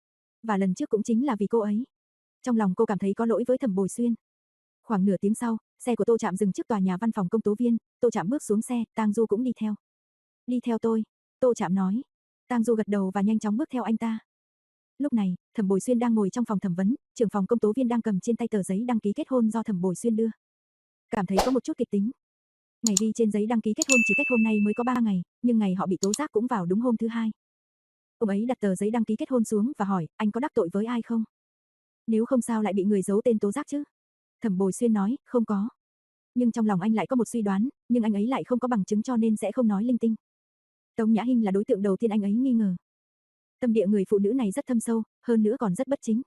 Và lần trước cũng chính là vì cô ấy. Trong lòng cô cảm thấy có lỗi với Thẩm Bồi Xuyên. Khoảng nửa tiếng sau, xe của Tô Trạm dừng trước tòa nhà văn phòng công tố viên, Tô Trạm bước xuống xe, Tang Du cũng đi theo. Đi theo tôi, Tô Trạm nói. Tang Du gật đầu và nhanh chóng bước theo anh ta. Lúc này, Thẩm Bồi Xuyên đang ngồi trong phòng thẩm vấn, trưởng phòng công tố viên đang cầm trên tay tờ giấy đăng ký kết hôn do Thẩm Bồi Xuyên đưa. Cảm thấy có một chút kịch tính. Ngày ghi trên giấy đăng ký kết hôn chỉ cách hôm nay mới có ba ngày, nhưng ngày họ bị tố giác cũng vào đúng hôm thứ hai. Ông ấy đặt tờ giấy đăng ký kết hôn xuống và hỏi, anh có đắc tội với ai không? Nếu không sao lại bị người giấu tên tố giác chứ? Thẩm Bồi Xuyên nói, không có. Nhưng trong lòng anh lại có một suy đoán, nhưng anh ấy lại không có bằng chứng cho nên sẽ không nói linh tinh. Tống Nhã Hinh là đối tượng đầu tiên anh ấy nghi ngờ. Tâm địa người phụ nữ này rất thâm sâu, hơn nữa còn rất bất chính.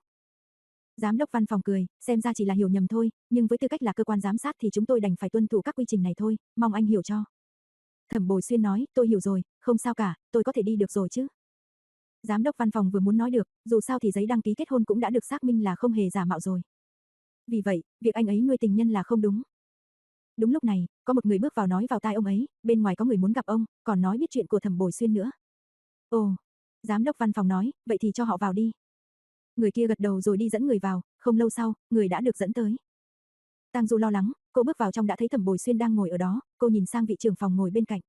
Giám đốc văn phòng cười, xem ra chỉ là hiểu nhầm thôi, nhưng với tư cách là cơ quan giám sát thì chúng tôi đành phải tuân thủ các quy trình này thôi, mong anh hiểu cho. Thẩm Bồi Xuyên nói, tôi hiểu rồi, không sao cả, tôi có thể đi được rồi chứ. Giám đốc văn phòng vừa muốn nói được, dù sao thì giấy đăng ký kết hôn cũng đã được xác minh là không hề giả mạo rồi. Vì vậy, việc anh ấy nuôi tình nhân là không đúng. Đúng lúc này, có một người bước vào nói vào tai ông ấy, bên ngoài có người muốn gặp ông, còn nói biết chuyện của Thẩm Bồi Xuyên nữa. Ồ, giám đốc văn phòng nói, vậy thì cho họ vào đi. Người kia gật đầu rồi đi dẫn người vào, không lâu sau, người đã được dẫn tới. Tang Du lo lắng, cô bước vào trong đã thấy Thẩm Bồi Xuyên đang ngồi ở đó, cô nhìn sang vị trưởng phòng ngồi bên cạnh.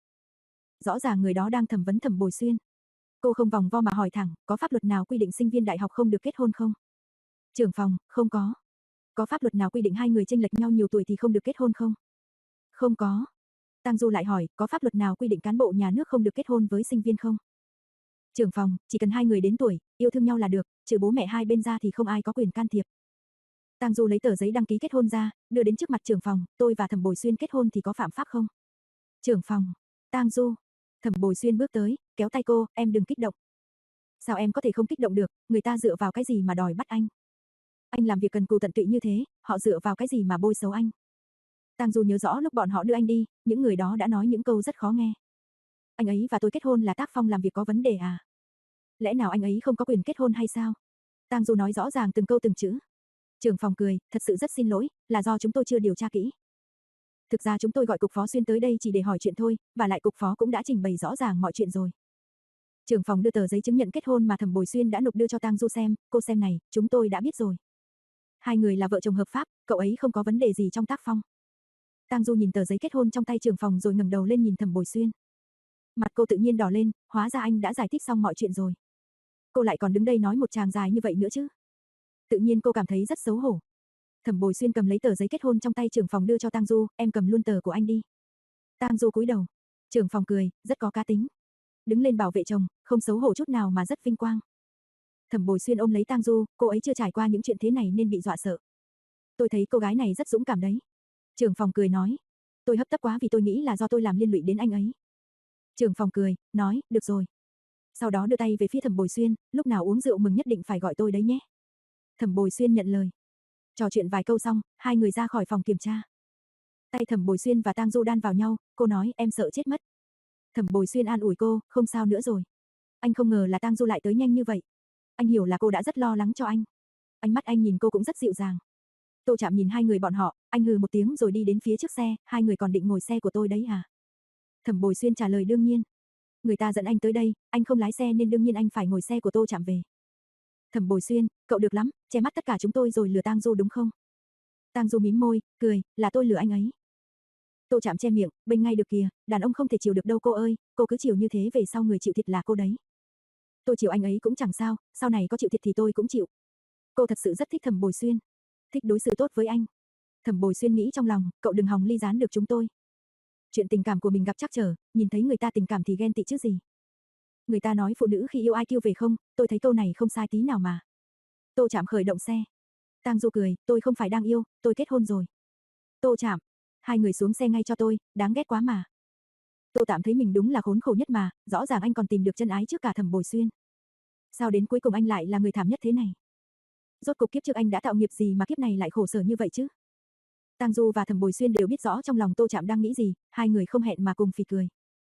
Rõ ràng người đó đang thẩm vấn Thẩm Bồi Xuyên. Cô không vòng vo mà hỏi thẳng, có pháp luật nào quy định sinh viên đại học không được kết hôn không? Trưởng phòng, không có. Có pháp luật nào quy định hai người chênh lệch nhau nhiều tuổi thì không được kết hôn không? Không có. Tang Du lại hỏi, có pháp luật nào quy định cán bộ nhà nước không được kết hôn với sinh viên không? Trưởng phòng, chỉ cần hai người đến tuổi, yêu thương nhau là được, trừ bố mẹ hai bên ra thì không ai có quyền can thiệp. Tang Du lấy tờ giấy đăng ký kết hôn ra, đưa đến trước mặt trưởng phòng, tôi và Thẩm Bồi Xuyên kết hôn thì có phạm pháp không? Trưởng phòng, Tang Du. Thẩm Bồi Xuyên bước tới, kéo tay cô, em đừng kích động. Sao em có thể không kích động được, người ta dựa vào cái gì mà đòi bắt anh? Anh làm việc cần cù tận tụy như thế, họ dựa vào cái gì mà bôi xấu anh? Tang Du nhớ rõ lúc bọn họ đưa anh đi, những người đó đã nói những câu rất khó nghe. Anh ấy và tôi kết hôn là tác phong làm việc có vấn đề à? Lẽ nào anh ấy không có quyền kết hôn hay sao? Tang Du nói rõ ràng từng câu từng chữ. Trưởng phòng cười, thật sự rất xin lỗi, là do chúng tôi chưa điều tra kỹ. Thực ra chúng tôi gọi cục phó Xuyên tới đây chỉ để hỏi chuyện thôi, và lại cục phó cũng đã trình bày rõ ràng mọi chuyện rồi. Trưởng phòng đưa tờ giấy chứng nhận kết hôn mà Thẩm Bồi Xuyên đã nộp đưa cho Tang Du xem, cô xem này, chúng tôi đã biết rồi. Hai người là vợ chồng hợp pháp, cậu ấy không có vấn đề gì trong tác phong. Tang Du nhìn tờ giấy kết hôn trong tay trưởng phòng rồi ngẩng đầu lên nhìn Thẩm Bồi Xuyên. Mặt cô tự nhiên đỏ lên, hóa ra anh đã giải thích xong mọi chuyện rồi. Cô lại còn đứng đây nói một tràng dài như vậy nữa chứ. Tự nhiên cô cảm thấy rất xấu hổ. Thẩm Bồi Xuyên cầm lấy tờ giấy kết hôn trong tay trưởng phòng đưa cho Tang Du, em cầm luôn tờ của anh đi. Tang Du cúi đầu. Trưởng phòng cười, rất có cá tính. Đứng lên bảo vệ chồng, không xấu hổ chút nào mà rất vinh quang. Thẩm Bồi Xuyên ôm lấy Tang Du, cô ấy chưa trải qua những chuyện thế này nên bị dọa sợ. Tôi thấy cô gái này rất dũng cảm đấy. Trưởng phòng cười nói. Tôi hấp tấp quá vì tôi nghĩ là do tôi làm liên lụy đến anh ấy. Trưởng phòng cười, nói, được rồi. Sau đó đưa tay về phía Thẩm Bồi Xuyên, lúc nào uống rượu mừng nhất định phải gọi tôi đấy nhé. Thẩm Bồi Xuyên nhận lời. Trò chuyện vài câu xong, hai người ra khỏi phòng kiểm tra. Tay Thẩm Bồi Xuyên và Tang Du đan vào nhau, cô nói em sợ chết mất. Thẩm Bồi Xuyên an ủi cô, không sao nữa rồi. Anh không ngờ là Tang Du lại tới nhanh như vậy. Anh hiểu là cô đã rất lo lắng cho anh. Ánh mắt anh nhìn cô cũng rất dịu dàng. Tô Trạm nhìn hai người bọn họ, anh hừ một tiếng rồi đi đến phía trước xe, hai người còn định ngồi xe của tôi đấy à? Thẩm Bồi Xuyên trả lời đương nhiên. Người ta dẫn anh tới đây, anh không lái xe nên đương nhiên anh phải ngồi xe của Tô Trạm về. Thẩm Bồi Xuyên, cậu được lắm, che mắt tất cả chúng tôi rồi lừa Tang Du đúng không? Tang Du mím môi, cười, là tôi lừa anh ấy. Tô Trạm che miệng, bên ngay được kìa, đàn ông không thể chịu được đâu cô ơi, cô cứ chịu như thế về sau người chịu thiệt là cô đấy. Tôi chịu anh ấy cũng chẳng sao, sau này có chịu thiệt thì tôi cũng chịu. Cô thật sự rất thích Thẩm Bồi Xuyên, thích đối xử tốt với anh. Thẩm Bồi Xuyên nghĩ trong lòng, cậu đừng hòng ly gián được chúng tôi. Chuyện tình cảm của mình gặp trắc trở, nhìn thấy người ta tình cảm thì ghen tị chứ gì. Người ta nói phụ nữ khi yêu ai kiêu về không, tôi thấy câu này không sai tí nào mà. Tô Trạm khởi động xe. Tang Du cười, tôi không phải đang yêu, tôi kết hôn rồi. Tô Trạm, hai người xuống xe ngay cho tôi, đáng ghét quá mà. Tô Trạm thấy mình đúng là khốn khổ nhất mà, rõ ràng anh còn tìm được chân ái trước cả Thẩm Bồi Xuyên. Sao đến cuối cùng anh lại là người thảm nhất thế này? Rốt cuộc kiếp trước anh đã tạo nghiệp gì mà kiếp này lại khổ sở như vậy chứ? Tang Du và Thẩm Bồi Xuyên đều biết rõ trong lòng Tô Trạm đang nghĩ gì, hai người không hẹn mà cùng phì cười.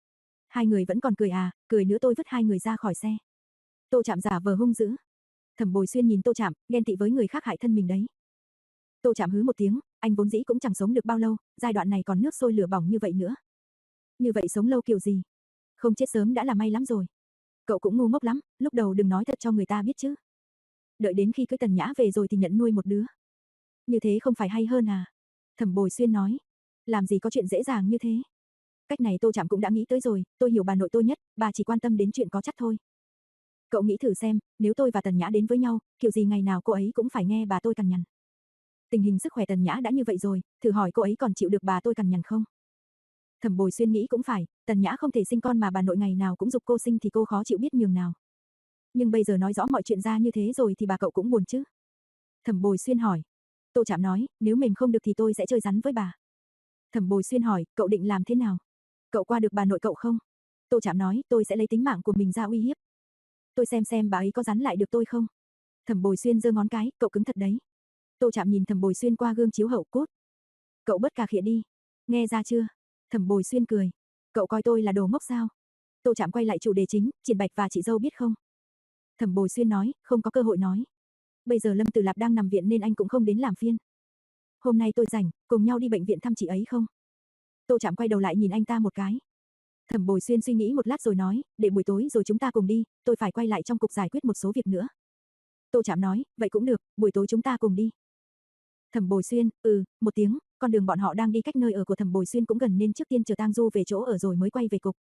Hai người vẫn còn cười à, cười nữa tôi vứt hai người ra khỏi xe. Tô Trạm giả vờ hung dữ. Thẩm Bồi Xuyên nhìn Tô Trạm, ghen tị với người khác hại thân mình đấy. Tô Trạm hứ một tiếng, anh vốn dĩ cũng chẳng sống được bao lâu, giai đoạn này còn nước sôi lửa bỏng như vậy nữa. Như vậy sống lâu kiểu gì? Không chết sớm đã là may lắm rồi. Cậu cũng ngu ngốc lắm, lúc đầu đừng nói thật cho người ta biết chứ. Đợi đến khi cưới Tần Nhã về rồi thì nhận nuôi một đứa. Như thế không phải hay hơn à? Thẩm Bồi Xuyên nói. Làm gì có chuyện dễ dàng như thế? Cách này Tô Trạm cũng đã nghĩ tới rồi, tôi hiểu bà nội tôi nhất, bà chỉ quan tâm đến chuyện có chắc thôi. Cậu nghĩ thử xem, nếu tôi và Tần Nhã đến với nhau, kiểu gì ngày nào cô ấy cũng phải nghe bà tôi cằn nhằn. Tình hình sức khỏe Tần Nhã đã như vậy rồi, thử hỏi cô ấy còn chịu được bà tôi cằn nhằn không? Thẩm Bồi Xuyên nghĩ cũng phải, Tần Nhã không thể sinh con mà bà nội ngày nào cũng giục cô sinh thì cô khó chịu biết nhường nào. Nhưng bây giờ nói rõ mọi chuyện ra như thế rồi thì bà cậu cũng buồn chứ. Thẩm Bồi Xuyên hỏi. Tô Trạm nói, nếu mềm không được thì tôi sẽ chơi rắn với bà. Thẩm Bồi Xuyên hỏi, cậu định làm thế nào? Cậu qua được bà nội cậu không? Tô Trạm nói, tôi sẽ lấy tính mạng của mình ra uy hiếp. Tôi xem xem bà ấy có rắn lại được tôi không? Thẩm Bồi Xuyên giơ ngón cái, cậu cứng thật đấy. Tô Trạm nhìn Thẩm Bồi Xuyên qua gương chiếu hậu cốt. Cậu bớt cà khịa đi. Nghe ra chưa? Thẩm Bồi Xuyên cười. Cậu coi tôi là đồ ngốc sao? Tô Trạm quay lại chủ đề chính, Triển Bạch và chị dâu biết không? Thẩm Bồi Xuyên nói, không có cơ hội nói. Bây giờ Lâm Tử Lạp đang nằm viện nên anh cũng không đến làm phiên. Hôm nay tôi rảnh, cùng nhau đi bệnh viện thăm chị ấy không? Tô Trạm quay đầu lại nhìn anh ta một cái. Thẩm Bồi Xuyên suy nghĩ một lát rồi nói, để buổi tối rồi chúng ta cùng đi, tôi phải quay lại trong cục giải quyết một số việc nữa. Tô Trạm nói, vậy cũng được, buổi tối chúng ta cùng đi. Thẩm Bồi Xuyên, ừ, một tiếng, con đường bọn họ đang đi cách nơi ở của Thẩm Bồi Xuyên cũng gần nên trước tiên chờ Tang Du về chỗ ở rồi mới quay về cục.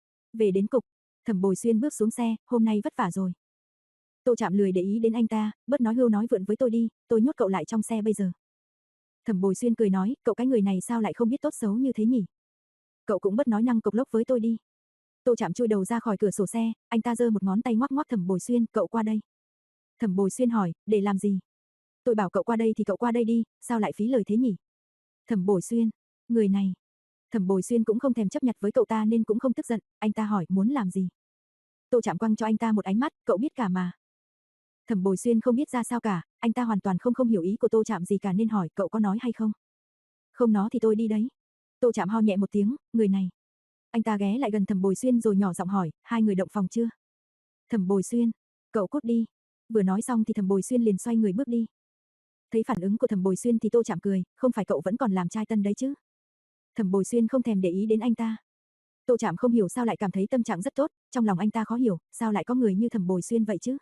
Về đến cục, Thẩm Bồi Xuyên bước xuống xe, hôm nay vất vả rồi. Tô Trạm lười để ý đến anh ta, bớt nói hưu nói vượn với tôi đi, tôi nhốt cậu lại trong xe bây giờ. Thẩm Bồi Xuyên cười nói, cậu cái người này sao lại không biết tốt xấu như thế nhỉ? Cậu cũng bớt nói năng cộc lốc với tôi đi. Tô Trạm chui đầu ra khỏi cửa sổ xe, anh ta giơ một ngón tay ngoắc ngoắc Thẩm Bồi Xuyên, cậu qua đây. Thẩm Bồi Xuyên hỏi, để làm gì? Tôi bảo cậu qua đây thì cậu qua đây đi, sao lại phí lời thế nhỉ? Thẩm Bồi Xuyên, người này. Thẩm Bồi Xuyên cũng không thèm chấp nhặt với cậu ta nên cũng không tức giận, anh ta hỏi muốn làm gì? Tô Trạm quăng cho anh ta một ánh mắt, cậu biết cả mà. Thẩm Bồi Xuyên không biết ra sao cả, anh ta hoàn toàn không không hiểu ý của Tô Trạm gì cả nên hỏi cậu có nói hay không? Không nói thì tôi đi đấy. Tô Trạm ho nhẹ một tiếng, người này. Anh ta ghé lại gần Thẩm Bồi Xuyên rồi nhỏ giọng hỏi, hai người động phòng chưa? Thẩm Bồi Xuyên, cậu cút đi. Vừa nói xong thì Thẩm Bồi Xuyên liền xoay người bước đi. Thấy phản ứng của Thẩm Bồi Xuyên thì Tô Trạm cười, không phải cậu vẫn còn làm trai tân đấy chứ? Thẩm Bồi Xuyên không thèm để ý đến anh ta. Tô Trạm không hiểu sao lại cảm thấy tâm trạng rất tốt, trong lòng anh ta khó hiểu, sao lại có người như Thẩm Bồi Xuyên vậy chứ?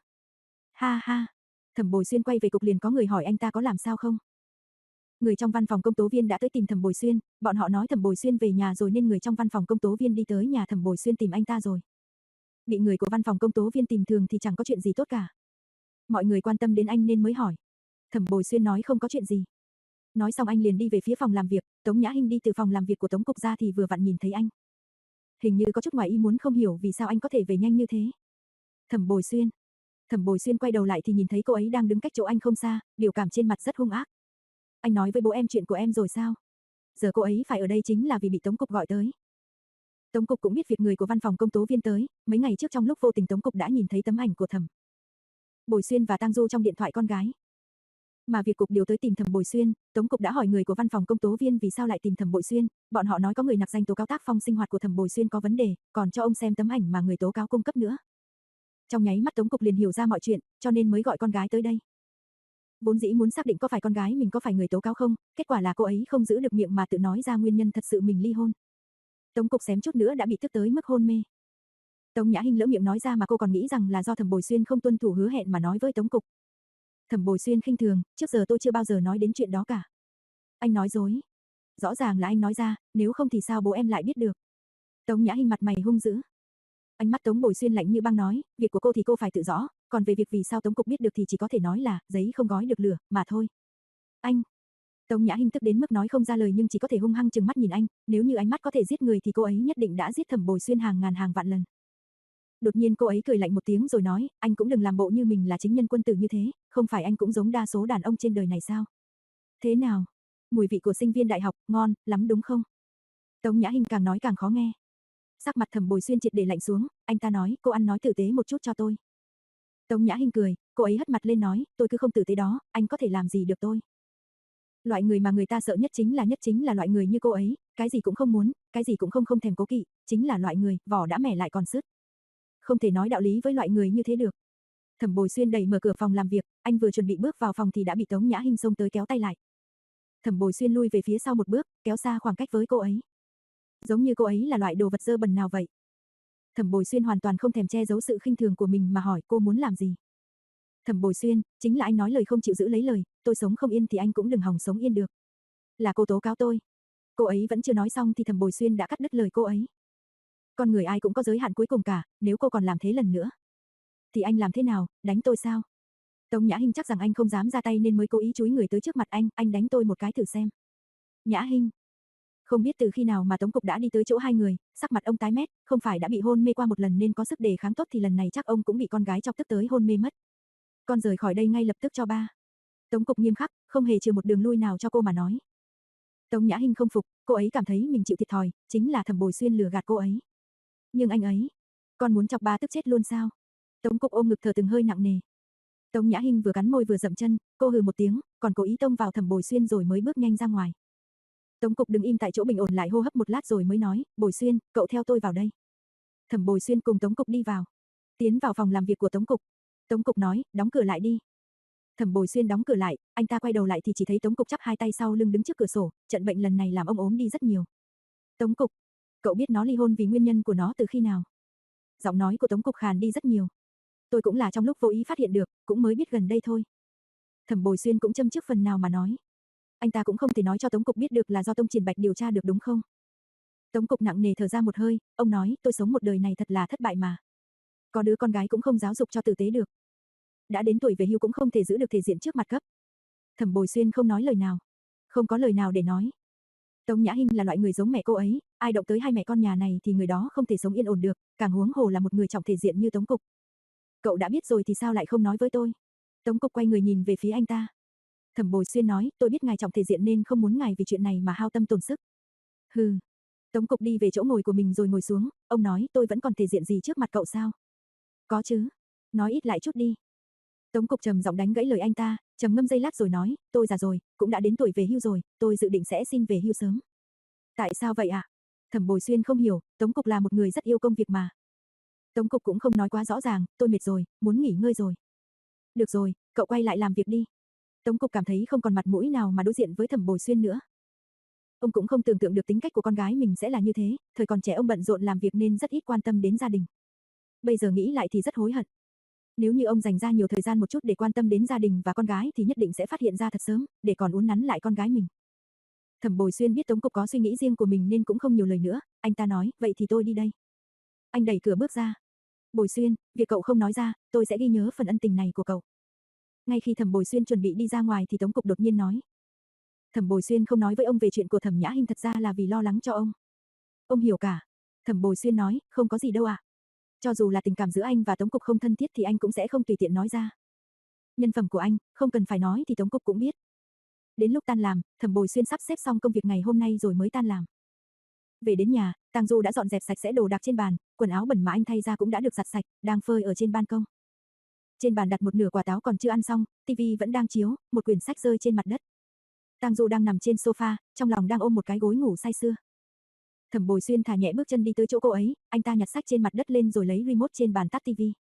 Ha ha. Thẩm Bồi Xuyên quay về cục liền có người hỏi anh ta có làm sao không? Người trong văn phòng công tố viên đã tới tìm Thẩm Bồi Xuyên, bọn họ nói Thẩm Bồi Xuyên về nhà rồi nên người trong văn phòng công tố viên đi tới nhà Thẩm Bồi Xuyên tìm anh ta rồi. Bị người của văn phòng công tố viên tìm thường thì chẳng có chuyện gì tốt cả. Mọi người quan tâm đến anh nên mới hỏi. Thẩm Bồi Xuyên nói không có chuyện gì. Nói xong anh liền đi về phía phòng làm việc, Tống Nhã Hinh đi từ phòng làm việc của Tống cục ra thì vừa vặn nhìn thấy anh. Hình như có chút ngoài ý muốn không hiểu vì sao anh có thể về nhanh như thế. Thẩm Bồi Xuyên. Thẩm Bồi Xuyên quay đầu lại thì nhìn thấy cô ấy đang đứng cách chỗ anh không xa, biểu cảm trên mặt rất hung ác. Anh nói với bố em chuyện của em rồi sao? Giờ cô ấy phải ở đây chính là vì bị Tống cục gọi tới. Tống cục cũng biết việc người của văn phòng công tố viên tới, mấy ngày trước trong lúc vô tình Tống cục đã nhìn thấy tấm ảnh của Thẩm Bồi Xuyên và Tang Du trong điện thoại con gái. Mà việc cục điều tới tìm Thẩm Bồi Xuyên, Tống cục đã hỏi người của văn phòng công tố viên vì sao lại tìm Thẩm Bồi Xuyên, bọn họ nói có người nặc danh tố cáo tác phong sinh hoạt của Thẩm Bồi Xuyên có vấn đề, còn cho ông xem tấm ảnh mà người tố cáo cung cấp nữa. Trong nháy mắt Tống cục liền hiểu ra mọi chuyện, cho nên mới gọi con gái tới đây. Vốn dĩ muốn xác định có phải con gái mình có phải người tố cáo không, kết quả là cô ấy không giữ được miệng mà tự nói ra nguyên nhân thật sự mình ly hôn. Tống cục xém chút nữa đã bị tức tới mức hôn mê. Tống Nhã Hinh lỡ miệng nói ra mà cô còn nghĩ rằng là do Thẩm Bồi Xuyên không tuân thủ hứa hẹn mà nói với Tống cục. Thẩm Bồi Xuyên khinh thường, trước giờ tôi chưa bao giờ nói đến chuyện đó cả. Anh nói dối. Rõ ràng là anh nói ra, nếu không thì sao bố em lại biết được. Tống Nhã Hinh mặt mày hung dữ. Ánh mắt Tống Bồi Xuyên lạnh như băng nói, việc của cô thì cô phải tự rõ, còn về việc vì sao Tống cục biết được thì chỉ có thể nói là giấy không gói được lửa, mà thôi. Anh. Tống Nhã Hinh tức đến mức nói không ra lời nhưng chỉ có thể hung hăng trừng mắt nhìn anh, nếu như ánh mắt có thể giết người thì cô ấy nhất định đã giết Thẩm Bồi Xuyên hàng ngàn hàng vạn lần. Đột nhiên cô ấy cười lạnh một tiếng rồi nói, anh cũng đừng làm bộ như mình là chính nhân quân tử như thế, không phải anh cũng giống đa số đàn ông trên đời này sao? Thế nào? Mùi vị của sinh viên đại học, ngon, lắm đúng không? Tống Nhã Hinh càng nói càng khó nghe. Sắc mặt Thẩm Bồi Xuyên triệt để lạnh xuống, anh ta nói, cô ăn nói tử tế một chút cho tôi. Tống Nhã Hinh cười, cô ấy hất mặt lên nói, tôi cứ không tử tế đó, anh có thể làm gì được tôi? Loại người mà người ta sợ nhất chính là nhất chính là loại người như cô ấy, cái gì cũng không muốn, cái gì cũng không không thèm cố kỵ, chính là loại người, vỏ đã mẻ lại còn sứt. Không thể nói đạo lý với loại người như thế được. Thẩm Bồi Xuyên đẩy mở cửa phòng làm việc, anh vừa chuẩn bị bước vào phòng thì đã bị Tống Nhã Hinh xông tới kéo tay lại. Thẩm Bồi Xuyên lui về phía sau một bước, kéo xa khoảng cách với cô ấy. Giống như cô ấy là loại đồ vật dơ bẩn nào vậy. Thẩm Bồi Xuyên hoàn toàn không thèm che giấu sự khinh thường của mình mà hỏi cô muốn làm gì. Thẩm Bồi Xuyên, chính là anh nói lời không chịu giữ lấy lời, tôi sống không yên thì anh cũng đừng hòng sống yên được. Là cô tố cáo tôi. Cô ấy vẫn chưa nói xong thì Thẩm Bồi Xuyên đã cắt đứt lời cô ấy. Con người ai cũng có giới hạn cuối cùng cả, nếu cô còn làm thế lần nữa. Thì anh làm thế nào, đánh tôi sao? Tống Nhã Hinh chắc rằng anh không dám ra tay nên mới cố ý chúi người tới trước mặt anh, anh đánh tôi một cái thử xem. Nhã Hinh. Không biết từ khi nào mà Tống Cục đã đi tới chỗ hai người, sắc mặt ông tái mét, không phải đã bị hôn mê qua một lần nên có sức đề kháng tốt thì lần này chắc ông cũng bị con gái chọc tức tới hôn mê mất. Con rời khỏi đây ngay lập tức cho ba. Tống Cục nghiêm khắc, không hề trừ một đường lui nào cho cô mà nói. Tống Nhã Hinh không phục, cô ấy cảm thấy mình chịu thiệt thòi, chính là Thẩm Bồi Xuyên lừa gạt cô ấy. Nhưng anh ấy, con muốn chọc ba tức chết luôn sao? Tống Cục ôm ngực thở từng hơi nặng nề. Tống Nhã Hinh vừa cắn môi vừa dậm chân, cô hừ một tiếng, còn cố ý tông vào Thẩm Bồi Xuyên rồi mới bước nhanh ra ngoài. Tống Cục đứng im tại chỗ bình ổn lại hô hấp một lát rồi mới nói, Bồi Xuyên, cậu theo tôi vào đây. Thẩm Bồi Xuyên cùng Tống Cục đi vào. Tiến vào phòng làm việc của Tống Cục. Tống Cục nói, đóng cửa lại đi. Thẩm Bồi Xuyên đóng cửa lại, anh ta quay đầu lại thì chỉ thấy Tống Cục chắp hai tay sau lưng đứng trước cửa sổ, trận bệnh lần này làm ông ốm đi rất nhiều. Tống Cục, cậu biết nó ly hôn vì nguyên nhân của nó từ khi nào? Giọng nói của Tống Cục khàn đi rất nhiều. Tôi cũng là trong lúc vô ý phát hiện được, cũng mới biết gần đây thôi. Thẩm Bồi Xuyên cũng châm chước phần nào mà nói. Anh ta cũng không thể nói cho Tống Cục biết được là do Tông Triển Bạch điều tra được đúng không? Tống Cục nặng nề thở ra một hơi, ông nói, tôi sống một đời này thật là thất bại mà. Có đứa con gái cũng không giáo dục cho tử tế được. Đã đến tuổi về hưu cũng không thể giữ được thể diện trước mặt cấp. Thẩm Bồi Xuyên không nói lời nào. Không có lời nào để nói. Tống Nhã Hinh là loại người giống mẹ cô ấy, ai động tới hai mẹ con nhà này thì người đó không thể sống yên ổn được, càng huống hồ là một người trọng thể diện như Tống Cục. Cậu đã biết rồi thì sao lại không nói với tôi? Tống Cục quay người nhìn về phía anh ta. Thẩm Bồi Xuyên nói, tôi biết ngài trọng thể diện nên không muốn ngài vì chuyện này mà hao tâm tổn sức. Hừ. Tống Cục đi về chỗ ngồi của mình rồi ngồi xuống, ông nói, tôi vẫn còn thể diện gì trước mặt cậu sao? Có chứ. Nói ít lại chút đi. Tống Cục trầm giọng đánh gãy lời anh ta, trầm ngâm giây lát rồi nói, tôi già rồi, cũng đã đến tuổi về hưu rồi, tôi dự định sẽ xin về hưu sớm. Tại sao vậy ạ? À? Thẩm Bồi Xuyên không hiểu, Tống Cục là một người rất yêu công việc mà. Tống Cục cũng không nói quá rõ ràng, tôi mệt rồi, muốn nghỉ ngơi rồi. Được rồi, cậu quay lại làm việc đi. Tống Cục cảm thấy không còn mặt mũi nào mà đối diện với Thẩm Bồi Xuyên nữa. Ông cũng không tưởng tượng được tính cách của con gái mình sẽ là như thế, thời còn trẻ ông bận rộn làm việc nên rất ít quan tâm đến gia đình. Bây giờ nghĩ lại thì rất hối hận. Nếu như ông dành ra nhiều thời gian một chút để quan tâm đến gia đình và con gái thì nhất định sẽ phát hiện ra thật sớm, để còn uốn nắn lại con gái mình. Thẩm Bồi Xuyên biết Tống Cục có suy nghĩ riêng của mình nên cũng không nhiều lời nữa, anh ta nói, vậy thì tôi đi đây. Anh đẩy cửa bước ra. Bồi Xuyên, việc cậu không nói ra, tôi sẽ ghi nhớ phần ân tình này của cậu. Ngay khi Thẩm Bồi Xuyên chuẩn bị đi ra ngoài thì Tống Cục đột nhiên nói. Thẩm Bồi Xuyên không nói với ông về chuyện của Thẩm Nhã Hinh thật ra là vì lo lắng cho ông. Ông hiểu cả. Thẩm Bồi Xuyên nói, không có gì đâu ạ. À. Cho dù là tình cảm giữa anh và Tống Cục không thân thiết thì anh cũng sẽ không tùy tiện nói ra. Nhân phẩm của anh, không cần phải nói thì Tống Cục cũng biết. Đến lúc tan làm, Thẩm Bồi Xuyên sắp xếp xong công việc ngày hôm nay rồi mới tan làm. Về đến nhà, Tang Du đã dọn dẹp sạch sẽ đồ đạc trên bàn, quần áo bẩn mà anh thay ra cũng đã được giặt sạch, đang phơi ở trên ban công. Trên bàn đặt một nửa quả táo còn chưa ăn xong, tivi vẫn đang chiếu, một quyển sách rơi trên mặt đất. Tang Du đang nằm trên sofa, trong lòng đang ôm một cái gối ngủ say sưa. Thẩm Bồi Xuyên thả nhẹ bước chân đi tới chỗ cô ấy, anh ta nhặt sách trên mặt đất lên rồi lấy remote trên bàn tắt tivi.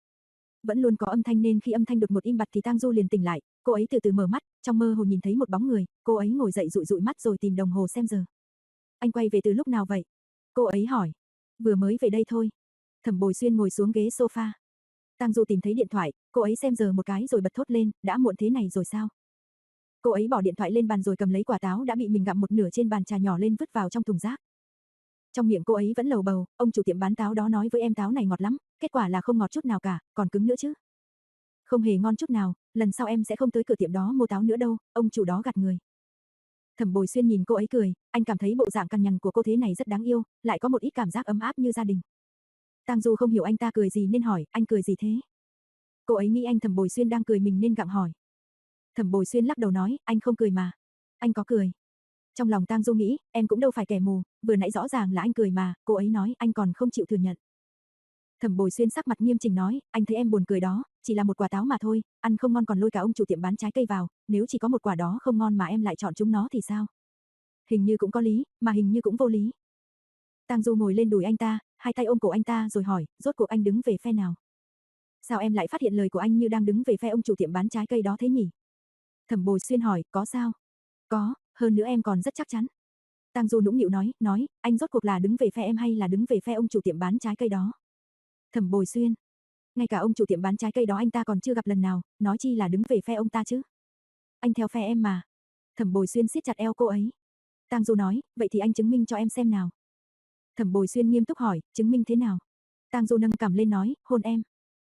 Vẫn luôn có âm thanh nên khi âm thanh đột ngột im bặt thì Tang Du liền tỉnh lại, cô ấy từ từ mở mắt, trong mơ hồ nhìn thấy một bóng người, cô ấy ngồi dậy dụi dụi mắt rồi tìm đồng hồ xem giờ. Anh quay về từ lúc nào vậy? Cô ấy hỏi. Vừa mới về đây thôi. Thẩm Bồi Xuyên ngồi xuống ghế sofa. Tang Du tìm thấy điện thoại, cô ấy xem giờ một cái rồi bật thốt lên, đã muộn thế này rồi sao? Cô ấy bỏ điện thoại lên bàn rồi cầm lấy quả táo đã bị mình gặm một nửa trên bàn trà nhỏ lên vứt vào trong thùng rác. Trong miệng cô ấy vẫn lầu bầu, ông chủ tiệm bán táo đó nói với em táo này ngọt lắm, kết quả là không ngọt chút nào cả, còn cứng nữa chứ. Không hề ngon chút nào, lần sau em sẽ không tới cửa tiệm đó mua táo nữa đâu, ông chủ đó gạt người. Thẩm Bồi Xuyên nhìn cô ấy cười, anh cảm thấy bộ dạng cằn nhằn của cô thế này rất đáng yêu, lại có một ít cảm giác ấm áp như gia đình. Tang Du không hiểu anh ta cười gì nên hỏi, anh cười gì thế? Cô ấy nghĩ anh Thẩm Bồi Xuyên đang cười mình nên gặng hỏi. Thẩm Bồi Xuyên lắc đầu nói, anh không cười mà. Anh có cười. Trong lòng Tang Du nghĩ, em cũng đâu phải kẻ mù, vừa nãy rõ ràng là anh cười mà, cô ấy nói, anh còn không chịu thừa nhận. Thẩm Bồi Xuyên sắc mặt nghiêm chỉnh nói, anh thấy em buồn cười đó, chỉ là một quả táo mà thôi, ăn không ngon còn lôi cả ông chủ tiệm bán trái cây vào, nếu chỉ có một quả đó không ngon mà em lại chọn chúng nó thì sao? Hình như cũng có lý, mà hình như cũng vô lý. Tang Du ngồi lên đùi anh ta, hai tay ôm cổ anh ta rồi hỏi, rốt cuộc anh đứng về phe nào? Sao em lại phát hiện lời của anh như đang đứng về phe ông chủ tiệm bán trái cây đó thế nhỉ? Thẩm Bồi Xuyên hỏi, có sao? Có, hơn nữa em còn rất chắc chắn. Tang Du nũng nịu nói, nói, anh rốt cuộc là đứng về phe em hay là đứng về phe ông chủ tiệm bán trái cây đó? Thẩm Bồi Xuyên, ngay cả ông chủ tiệm bán trái cây đó anh ta còn chưa gặp lần nào, nói chi là đứng về phe ông ta chứ? Anh theo phe em mà. Thẩm Bồi Xuyên siết chặt eo cô ấy. Tang Du nói, vậy thì anh chứng minh cho em xem nào. Thẩm Bồi Xuyên nghiêm túc hỏi, chứng minh thế nào? Tang Du nâng cằm lên nói, hôn em.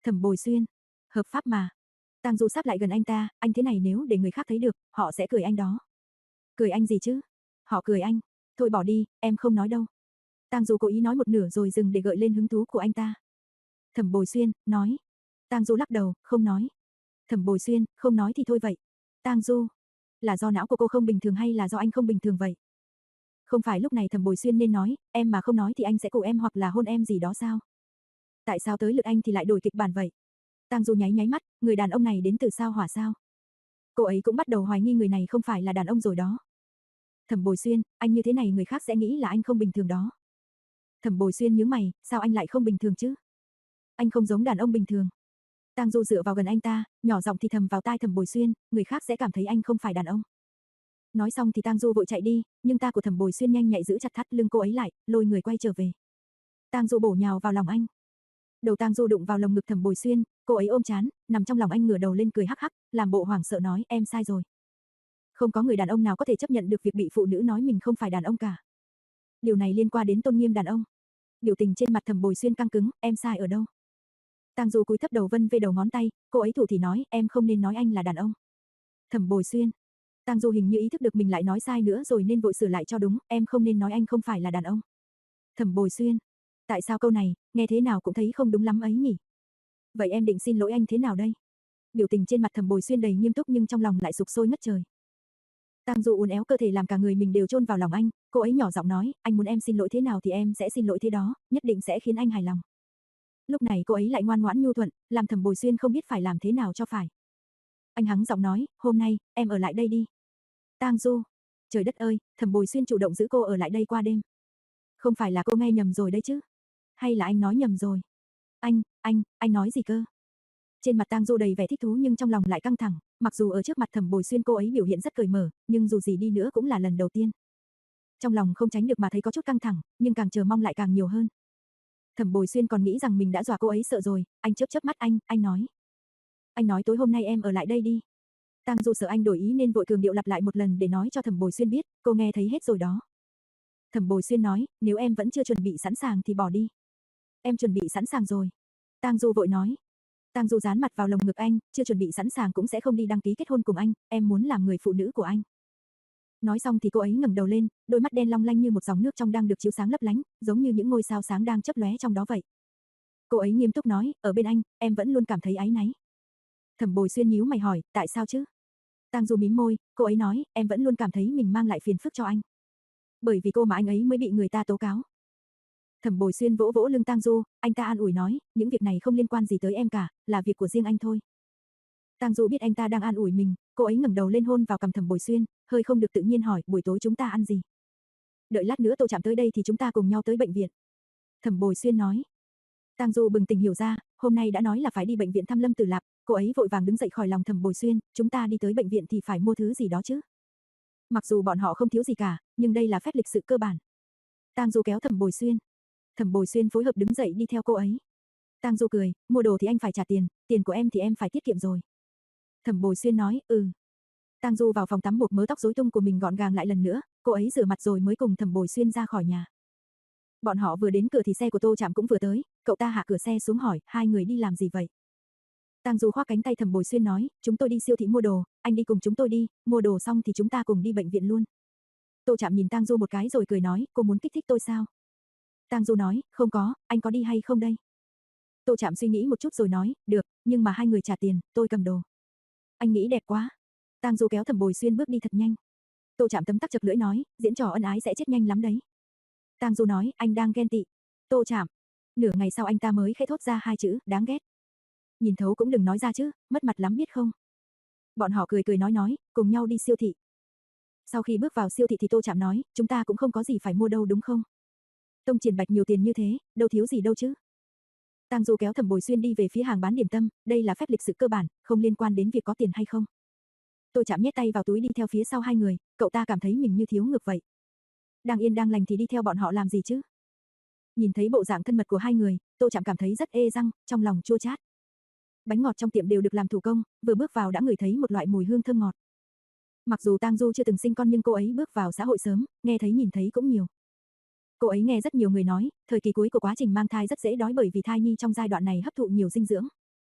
Thẩm Bồi Xuyên, hợp pháp mà. Tang Du sắp lại gần anh ta, anh thế này nếu để người khác thấy được, họ sẽ cười anh đó. Cười anh gì chứ? Họ cười anh. Thôi bỏ đi, em không nói đâu. Tang Du cố ý nói một nửa rồi dừng để gợi lên hứng thú của anh ta. Thẩm Bồi Xuyên, nói. Tang Du lắc đầu, không nói. Thẩm Bồi Xuyên, không nói thì thôi vậy. Tang Du, là do não của cô không bình thường hay là do anh không bình thường vậy? Không phải lúc này Thẩm Bồi Xuyên nên nói, em mà không nói thì anh sẽ cụ em hoặc là hôn em gì đó sao? Tại sao tới lượt anh thì lại đổi kịch bản vậy? Tang Du nháy nháy mắt, người đàn ông này đến từ sao hỏa sao? Cô ấy cũng bắt đầu hoài nghi người này không phải là đàn ông rồi đó. Thẩm Bồi Xuyên, anh như thế này người khác sẽ nghĩ là anh không bình thường đó. Thẩm Bồi Xuyên nhướng mày, sao anh lại không bình thường chứ? Anh không giống đàn ông bình thường. Tang Du dựa vào gần anh ta, nhỏ giọng thì thầm vào tai Thẩm Bồi Xuyên, người khác sẽ cảm thấy anh không phải đàn ông. Nói xong thì Tang Du vội chạy đi, nhưng ta của Thẩm Bồi Xuyên nhanh nhạy giữ chặt thắt lưng cô ấy lại, lôi người quay trở về. Tang Du bổ nhào vào lòng anh. Đầu Tang Du đụng vào lồng ngực Thẩm Bồi Xuyên, cô ấy ôm chán, nằm trong lòng anh ngửa đầu lên cười hắc hắc, làm bộ hoảng sợ nói em sai rồi. Không có người đàn ông nào có thể chấp nhận được việc bị phụ nữ nói mình không phải đàn ông cả. Điều này liên quan đến tôn nghiêm đàn ông. Biểu tình trên mặt Thẩm Bồi Xuyên căng cứng, em sai ở đâu? Tang Du cúi thấp đầu vân về đầu ngón tay, cô ấy thủ thì nói, em không nên nói anh là đàn ông. Thẩm Bồi Xuyên. Tang Du hình như ý thức được mình lại nói sai nữa rồi nên vội sửa lại cho đúng, em không nên nói anh không phải là đàn ông. Thẩm Bồi Xuyên. Tại sao câu này, nghe thế nào cũng thấy không đúng lắm ấy nhỉ? Vậy em định xin lỗi anh thế nào đây? Biểu tình trên mặt Thẩm Bồi Xuyên đầy nghiêm túc nhưng trong lòng lại sục sôi ngất trời. Tang Du uốn éo cơ thể làm cả người mình đều chôn vào lòng anh, cô ấy nhỏ giọng nói, anh muốn em xin lỗi thế nào thì em sẽ xin lỗi thế đó, nhất định sẽ khiến anh hài lòng. Lúc này cô ấy lại ngoan ngoãn nhu thuận, làm Thẩm Bồi Xuyên không biết phải làm thế nào cho phải. Anh hắng giọng nói, hôm nay, em ở lại đây đi. Tang Du, trời đất ơi, Thẩm Bồi Xuyên chủ động giữ cô ở lại đây qua đêm. Không phải là cô nghe nhầm rồi đấy chứ? Hay là anh nói nhầm rồi? Anh, anh, anh nói gì cơ? Trên mặt Tang Du đầy vẻ thích thú nhưng trong lòng lại căng thẳng, mặc dù ở trước mặt Thẩm Bồi Xuyên cô ấy biểu hiện rất cởi mở, nhưng dù gì đi nữa cũng là lần đầu tiên. Trong lòng không tránh được mà thấy có chút căng thẳng, nhưng càng chờ mong lại càng nhiều hơn. Thẩm Bồi Xuyên còn nghĩ rằng mình đã dọa cô ấy sợ rồi, anh chớp chớp mắt anh, anh nói. Anh nói tối hôm nay em ở lại đây đi. Tang Du sợ anh đổi ý nên vội cường điệu lặp lại một lần để nói cho Thẩm Bồi Xuyên biết, cô nghe thấy hết rồi đó. Thẩm Bồi Xuyên nói, nếu em vẫn chưa chuẩn bị sẵn sàng thì bỏ đi. Em chuẩn bị sẵn sàng rồi. Tang Du vội nói. Tang Du dán mặt vào lồng ngực anh, chưa chuẩn bị sẵn sàng cũng sẽ không đi đăng ký kết hôn cùng anh, em muốn làm người phụ nữ của anh. Nói xong thì cô ấy ngẩng đầu lên, đôi mắt đen long lanh như một dòng nước trong đang được chiếu sáng lấp lánh, giống như những ngôi sao sáng đang chớp lóe trong đó vậy. Cô ấy nghiêm túc nói, ở bên anh, em vẫn luôn cảm thấy áy náy. Thẩm Bồi Xuyên nhíu mày hỏi, tại sao chứ? Tang Du mím môi, cô ấy nói, em vẫn luôn cảm thấy mình mang lại phiền phức cho anh. Bởi vì cô mà anh ấy mới bị người ta tố cáo. Thẩm Bồi Xuyên vỗ vỗ lưng Tang Du, anh ta an ủi nói, những việc này không liên quan gì tới em cả, là việc của riêng anh thôi. Tang Du biết anh ta đang an ủi mình, cô ấy ngẩng đầu lên hôn vào cằm Thẩm Bồi Xuyên, hơi không được tự nhiên hỏi, buổi tối chúng ta ăn gì? Đợi lát nữa Tô Trạm tới đây thì chúng ta cùng nhau tới bệnh viện. Thẩm Bồi Xuyên nói. Tang Du bừng tỉnh hiểu ra, hôm nay đã nói là phải đi bệnh viện thăm Lâm Tử Lạp, cô ấy vội vàng đứng dậy khỏi lòng Thẩm Bồi Xuyên, chúng ta đi tới bệnh viện thì phải mua thứ gì đó chứ. Mặc dù bọn họ không thiếu gì cả, nhưng đây là phép lịch sự cơ bản. Tang Du kéo Thẩm Bồi Xuyên. Thẩm Bồi Xuyên phối hợp đứng dậy đi theo cô ấy. Tang Du cười, mua đồ thì anh phải trả tiền, tiền của em thì em phải tiết kiệm rồi. Thẩm Bồi Xuyên nói, ừ. Tang Du vào phòng tắm buộc mớ tóc rối tung của mình gọn gàng lại lần nữa, cô ấy rửa mặt rồi mới cùng Thẩm Bồi Xuyên ra khỏi nhà. Bọn họ vừa đến cửa thì xe của Tô Trạm cũng vừa tới, cậu ta hạ cửa xe xuống hỏi, hai người đi làm gì vậy? Tang Du khoác cánh tay Thẩm Bồi Xuyên nói, chúng tôi đi siêu thị mua đồ, anh đi cùng chúng tôi đi, mua đồ xong thì chúng ta cùng đi bệnh viện luôn. Tô Trạm nhìn Tang Du một cái rồi cười nói, cô muốn kích thích tôi sao? Tang Du nói, không có, anh có đi hay không đây? Tô Trạm suy nghĩ một chút rồi nói, được, nhưng mà hai người trả tiền, tôi cầm đồ. Anh nghĩ đẹp quá. Tang Du kéo Thẩm Bồi Xuyên bước đi thật nhanh. Tô Trạm tấm tắc chật lưỡi nói, diễn trò ân ái sẽ chết nhanh lắm đấy. Tang Du nói, anh đang ghen tị. Tô Trạm. Nửa ngày sau anh ta mới khẽ thốt ra hai chữ, đáng ghét. Nhìn thấu cũng đừng nói ra chứ, mất mặt lắm biết không. Bọn họ cười cười nói nói, cùng nhau đi siêu thị. Sau khi bước vào siêu thị thì Tô Trạm nói, chúng ta cũng không có gì phải mua đâu đúng không? Tông Triển Bạch nhiều tiền như thế, đâu thiếu gì đâu chứ. Tang Du kéo Thẩm Bồi Xuyên đi về phía hàng bán điểm tâm, đây là phép lịch sự cơ bản, không liên quan đến việc có tiền hay không. Tô Trạm nhét tay vào túi đi theo phía sau hai người, cậu ta cảm thấy mình như thiếu ngược vậy. Đang yên đang lành thì đi theo bọn họ làm gì chứ? Nhìn thấy bộ dạng thân mật của hai người, Tô Trạm cảm thấy rất ê răng, trong lòng chua chát. Bánh ngọt trong tiệm đều được làm thủ công, vừa bước vào đã ngửi thấy một loại mùi hương thơm ngọt. Mặc dù Tang Du chưa từng sinh con nhưng cô ấy bước vào xã hội sớm, nghe thấy nhìn thấy cũng nhiều. Cô ấy nghe rất nhiều người nói, thời kỳ cuối của quá trình mang thai rất dễ đói bởi vì thai nhi trong giai đoạn này hấp thụ nhiều dinh dưỡng.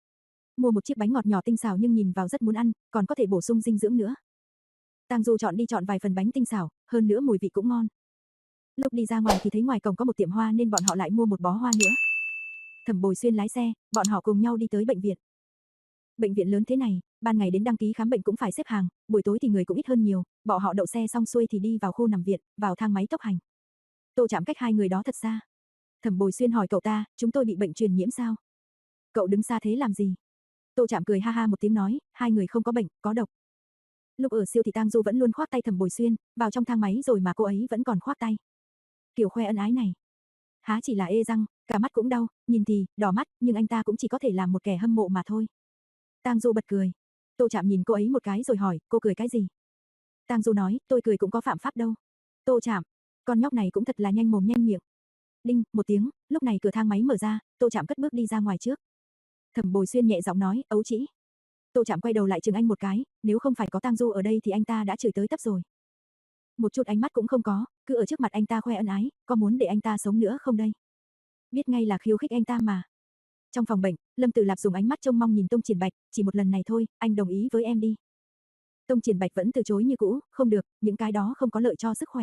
Mua một chiếc bánh ngọt nhỏ tinh xảo nhưng nhìn vào rất muốn ăn, còn có thể bổ sung dinh dưỡng nữa. Tang Du chọn đi chọn vài phần bánh tinh xảo, hơn nữa mùi vị cũng ngon. Lúc đi ra ngoài thì thấy ngoài cổng có một tiệm hoa nên bọn họ lại mua một bó hoa nữa. Thẩm Bồi Xuyên lái xe, bọn họ cùng nhau đi tới bệnh viện. Bệnh viện lớn thế này, ban ngày đến đăng ký khám bệnh cũng phải xếp hàng, buổi tối thì người cũng ít hơn nhiều, bọn họ đậu xe xong xuôi thì đi vào khu nằm viện, vào thang máy tốc hành. Tô Trạm cách hai người đó thật xa. Thẩm Bồi Xuyên hỏi cậu ta, chúng tôi bị bệnh truyền nhiễm sao? Cậu đứng xa thế làm gì? Tô Trạm cười ha ha một tiếng nói, hai người không có bệnh, có độc. Lúc ở siêu thị Tang Du vẫn luôn khoác tay Thẩm Bồi Xuyên, vào trong thang máy rồi mà cô ấy vẫn còn khoác tay. Kiểu khoe ân ái này. Há chỉ là ê răng, cả mắt cũng đau, nhìn thì đỏ mắt, nhưng anh ta cũng chỉ có thể làm một kẻ hâm mộ mà thôi. Tang Du bật cười. Tô Trạm nhìn cô ấy một cái rồi hỏi, cô cười cái gì? Tang Du nói, tôi cười cũng có phạm pháp đâu. Tô Trạm, con nhóc này cũng thật là nhanh mồm nhanh miệng. Đinh, một tiếng, lúc này cửa thang máy mở ra, Tô Trạm cất bước đi ra ngoài trước. Thẩm Bồi Xuyên nhẹ giọng nói, ấu trĩ. Tô Trạm quay đầu lại chừng anh một cái, nếu không phải có Tang Du ở đây thì anh ta đã chửi tới tấp rồi. Một chút ánh mắt cũng không có, cứ ở trước mặt anh ta khoe ân ái, có muốn để anh ta sống nữa không đây? Biết ngay là khiêu khích anh ta mà. Trong phòng bệnh, Lâm Tử Lạp dùng ánh mắt trông mong nhìn Tông Triển Bạch, chỉ một lần này thôi, anh đồng ý với em đi. Tông Triển Bạch vẫn từ chối như cũ, không được, những cái đó không có lợi cho sức khỏe.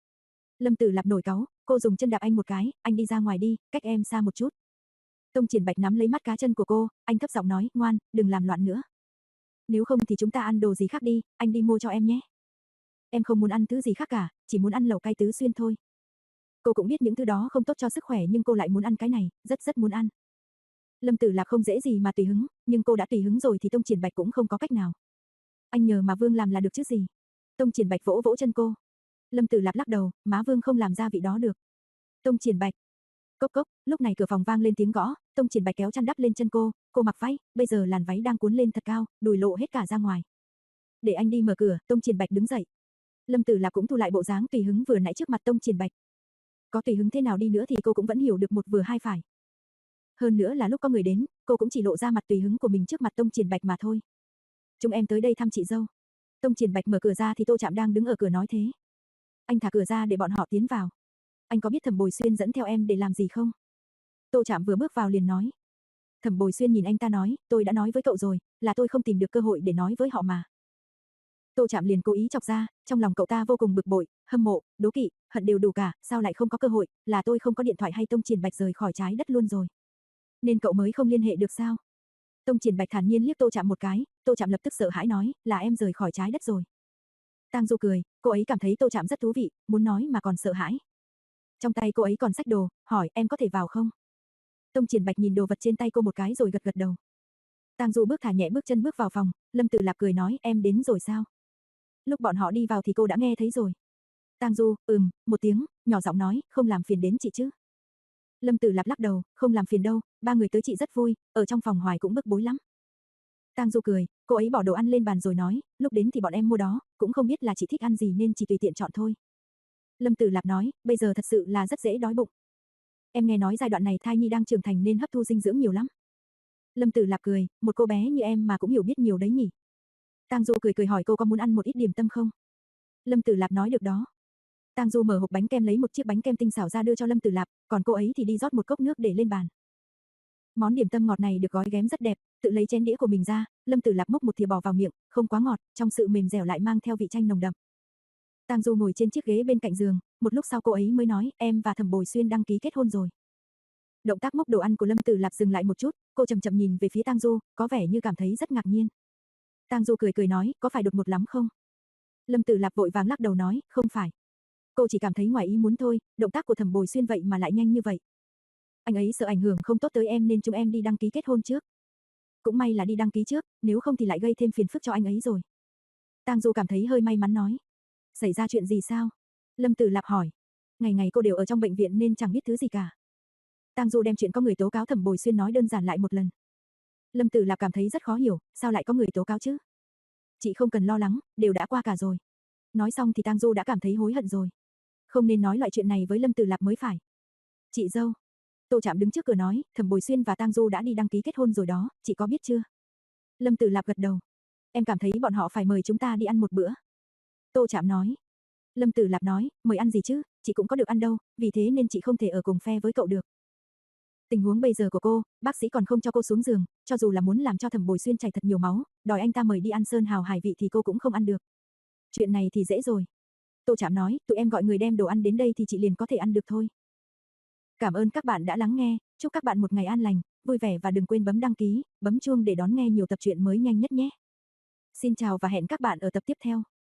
Lâm Tử Lạp nổi cáu, cô dùng chân đạp anh một cái, anh đi ra ngoài đi, cách em xa một chút. Tông Triển Bạch nắm lấy mắt cá chân của cô, anh thấp giọng nói, ngoan, đừng làm loạn nữa. Nếu không thì chúng ta ăn đồ gì khác đi, anh đi mua cho em nhé. Em không muốn ăn thứ gì khác cả, chỉ muốn ăn lẩu cay Tứ Xuyên thôi. Cô cũng biết những thứ đó không tốt cho sức khỏe nhưng cô lại muốn ăn cái này, rất rất muốn ăn. Lâm Tử Lạp không dễ gì mà tùy hứng, nhưng cô đã tùy hứng rồi thì Tông Triển Bạch cũng không có cách nào. Anh nhờ mà Vương làm là được chứ gì. Tông Triển Bạch vỗ vỗ chân cô. Lâm Tử Lạp lắc đầu, má Vương không làm ra vị đó được. Tông Triển Bạch. Cốc cốc, lúc này cửa phòng vang lên tiếng gõ, Tông Triển Bạch kéo chăn đắp lên chân cô, cô mặc váy, bây giờ làn váy đang cuốn lên thật cao, đùi lộ hết cả ra ngoài. Để anh đi mở cửa, Tông Triển Bạch đứng dậy. Lâm Tử Lạp cũng thu lại bộ dáng tùy hứng vừa nãy trước mặt Tông Triển Bạch. Có tùy hứng thế nào đi nữa thì cô cũng vẫn hiểu được một vừa hai phải. Hơn nữa là lúc có người đến, cô cũng chỉ lộ ra mặt tùy hứng của mình trước mặt Tông Triển Bạch mà thôi. Chúng em tới đây thăm chị dâu. Tông Triển Bạch mở cửa ra thì Tô Trạm đang đứng ở cửa nói thế. Anh thả cửa ra để bọn họ tiến vào. Anh có biết Thẩm Bồi Xuyên dẫn theo em để làm gì không? Tô Trạm vừa bước vào liền nói. Thẩm Bồi Xuyên nhìn anh ta nói, tôi đã nói với cậu rồi, là tôi không tìm được cơ hội để nói với họ mà. Tô Trạm liền cố ý chọc ra, trong lòng cậu ta vô cùng bực bội, hâm mộ, đố kỵ, hận đều đủ cả, sao lại không có cơ hội, là tôi không có điện thoại hay Tông Triển Bạch rời khỏi trái đất luôn rồi. Nên cậu mới không liên hệ được sao? Tông Triển Bạch thản nhiên liếc Tô Trạm một cái, Tô Trạm lập tức sợ hãi nói, là em rời khỏi trái đất rồi. Tang Du cười, cô ấy cảm thấy Tô Trạm rất thú vị, muốn nói mà còn sợ hãi. Trong tay cô ấy còn xách đồ, hỏi em có thể vào không? Tông Triển Bạch nhìn đồ vật trên tay cô một cái rồi gật gật đầu. Tang Du bước thả nhẹ bước chân bước vào phòng, Lâm Tử Lạp cười nói, em đến rồi sao? Lúc bọn họ đi vào thì cô đã nghe thấy rồi. Tang Du, ừm, một tiếng, nhỏ giọng nói, không làm phiền đến chị chứ? Lâm Tử Lạp lắc đầu, không làm phiền đâu, ba người tới chị rất vui, ở trong phòng hoài cũng bức bối lắm. Tang Du cười, cô ấy bỏ đồ ăn lên bàn rồi nói, lúc đến thì bọn em mua đó, cũng không biết là chị thích ăn gì nên chỉ tùy tiện chọn thôi. Lâm Tử Lạp nói, bây giờ thật sự là rất dễ đói bụng. Em nghe nói giai đoạn này thai nhi đang trưởng thành nên hấp thu dinh dưỡng nhiều lắm. Lâm Tử Lạp cười, một cô bé như em mà cũng hiểu biết nhiều đấy nhỉ. Tang Du cười cười hỏi cô có muốn ăn một ít điểm tâm không? Lâm Tử Lạp nói được đó. Tang Du mở hộp bánh kem lấy một chiếc bánh kem tinh xảo ra đưa cho Lâm Tử Lạp, còn cô ấy thì đi rót một cốc nước để lên bàn. Món điểm tâm ngọt này được gói ghém rất đẹp, tự lấy chén đĩa của mình ra, Lâm Tử Lạp múc một thìa bỏ vào miệng, không quá ngọt, trong sự mềm dẻo lại mang theo vị chanh nồng đậm. Tang Du ngồi trên chiếc ghế bên cạnh giường, một lúc sau cô ấy mới nói, em và Thẩm Bồi Xuyên đăng ký kết hôn rồi. Động tác múc đồ ăn của Lâm Tử Lạp dừng lại một chút, cô chậm chậm nhìn về phía Tang Du, có vẻ như cảm thấy rất ngạc nhiên. Tang Du cười cười nói, có phải đột ngột lắm không? Lâm Tử Lạp vội vàng lắc đầu nói, không phải. Cô chỉ cảm thấy ngoài ý muốn thôi, động tác của Thẩm Bồi Xuyên vậy mà lại nhanh như vậy. Anh ấy sợ ảnh hưởng không tốt tới em nên chúng em đi đăng ký kết hôn trước. Cũng may là đi đăng ký trước, nếu không thì lại gây thêm phiền phức cho anh ấy rồi. Tang Du cảm thấy hơi may mắn nói. Xảy ra chuyện gì sao? Lâm Tử Lạp hỏi. Ngày ngày cô đều ở trong bệnh viện nên chẳng biết thứ gì cả. Tang Du đem chuyện có người tố cáo Thẩm Bồi Xuyên nói đơn giản lại một lần. Lâm Tử Lạp cảm thấy rất khó hiểu, sao lại có người tố cáo chứ? Chị không cần lo lắng, đều đã qua cả rồi. Nói xong thì Tang Du đã cảm thấy hối hận rồi. Không nên nói loại chuyện này với Lâm Tử Lạp mới phải. Chị dâu. Tô Trạm đứng trước cửa nói, Thẩm Bồi Xuyên và Tang Du đã đi đăng ký kết hôn rồi đó, chị có biết chưa? Lâm Tử Lạp gật đầu. Em cảm thấy bọn họ phải mời chúng ta đi ăn một bữa. Tô Trạm nói. Lâm Tử Lạp nói, mời ăn gì chứ, chị cũng có được ăn đâu, vì thế nên chị không thể ở cùng phe với cậu được. Tình huống bây giờ của cô, bác sĩ còn không cho cô xuống giường, cho dù là muốn làm cho Thẩm Bồi Xuyên chảy thật nhiều máu, đòi anh ta mời đi ăn sơn hào hải vị thì cô cũng không ăn được. Chuyện này thì dễ rồi. Tô Trạm nói, tụi em gọi người đem đồ ăn đến đây thì chị liền có thể ăn được thôi. Cảm ơn các bạn đã lắng nghe, chúc các bạn một ngày an lành, vui vẻ và đừng quên bấm đăng ký, bấm chuông để đón nghe nhiều tập truyện mới nhanh nhất nhé. Xin chào và hẹn các bạn ở tập tiếp theo.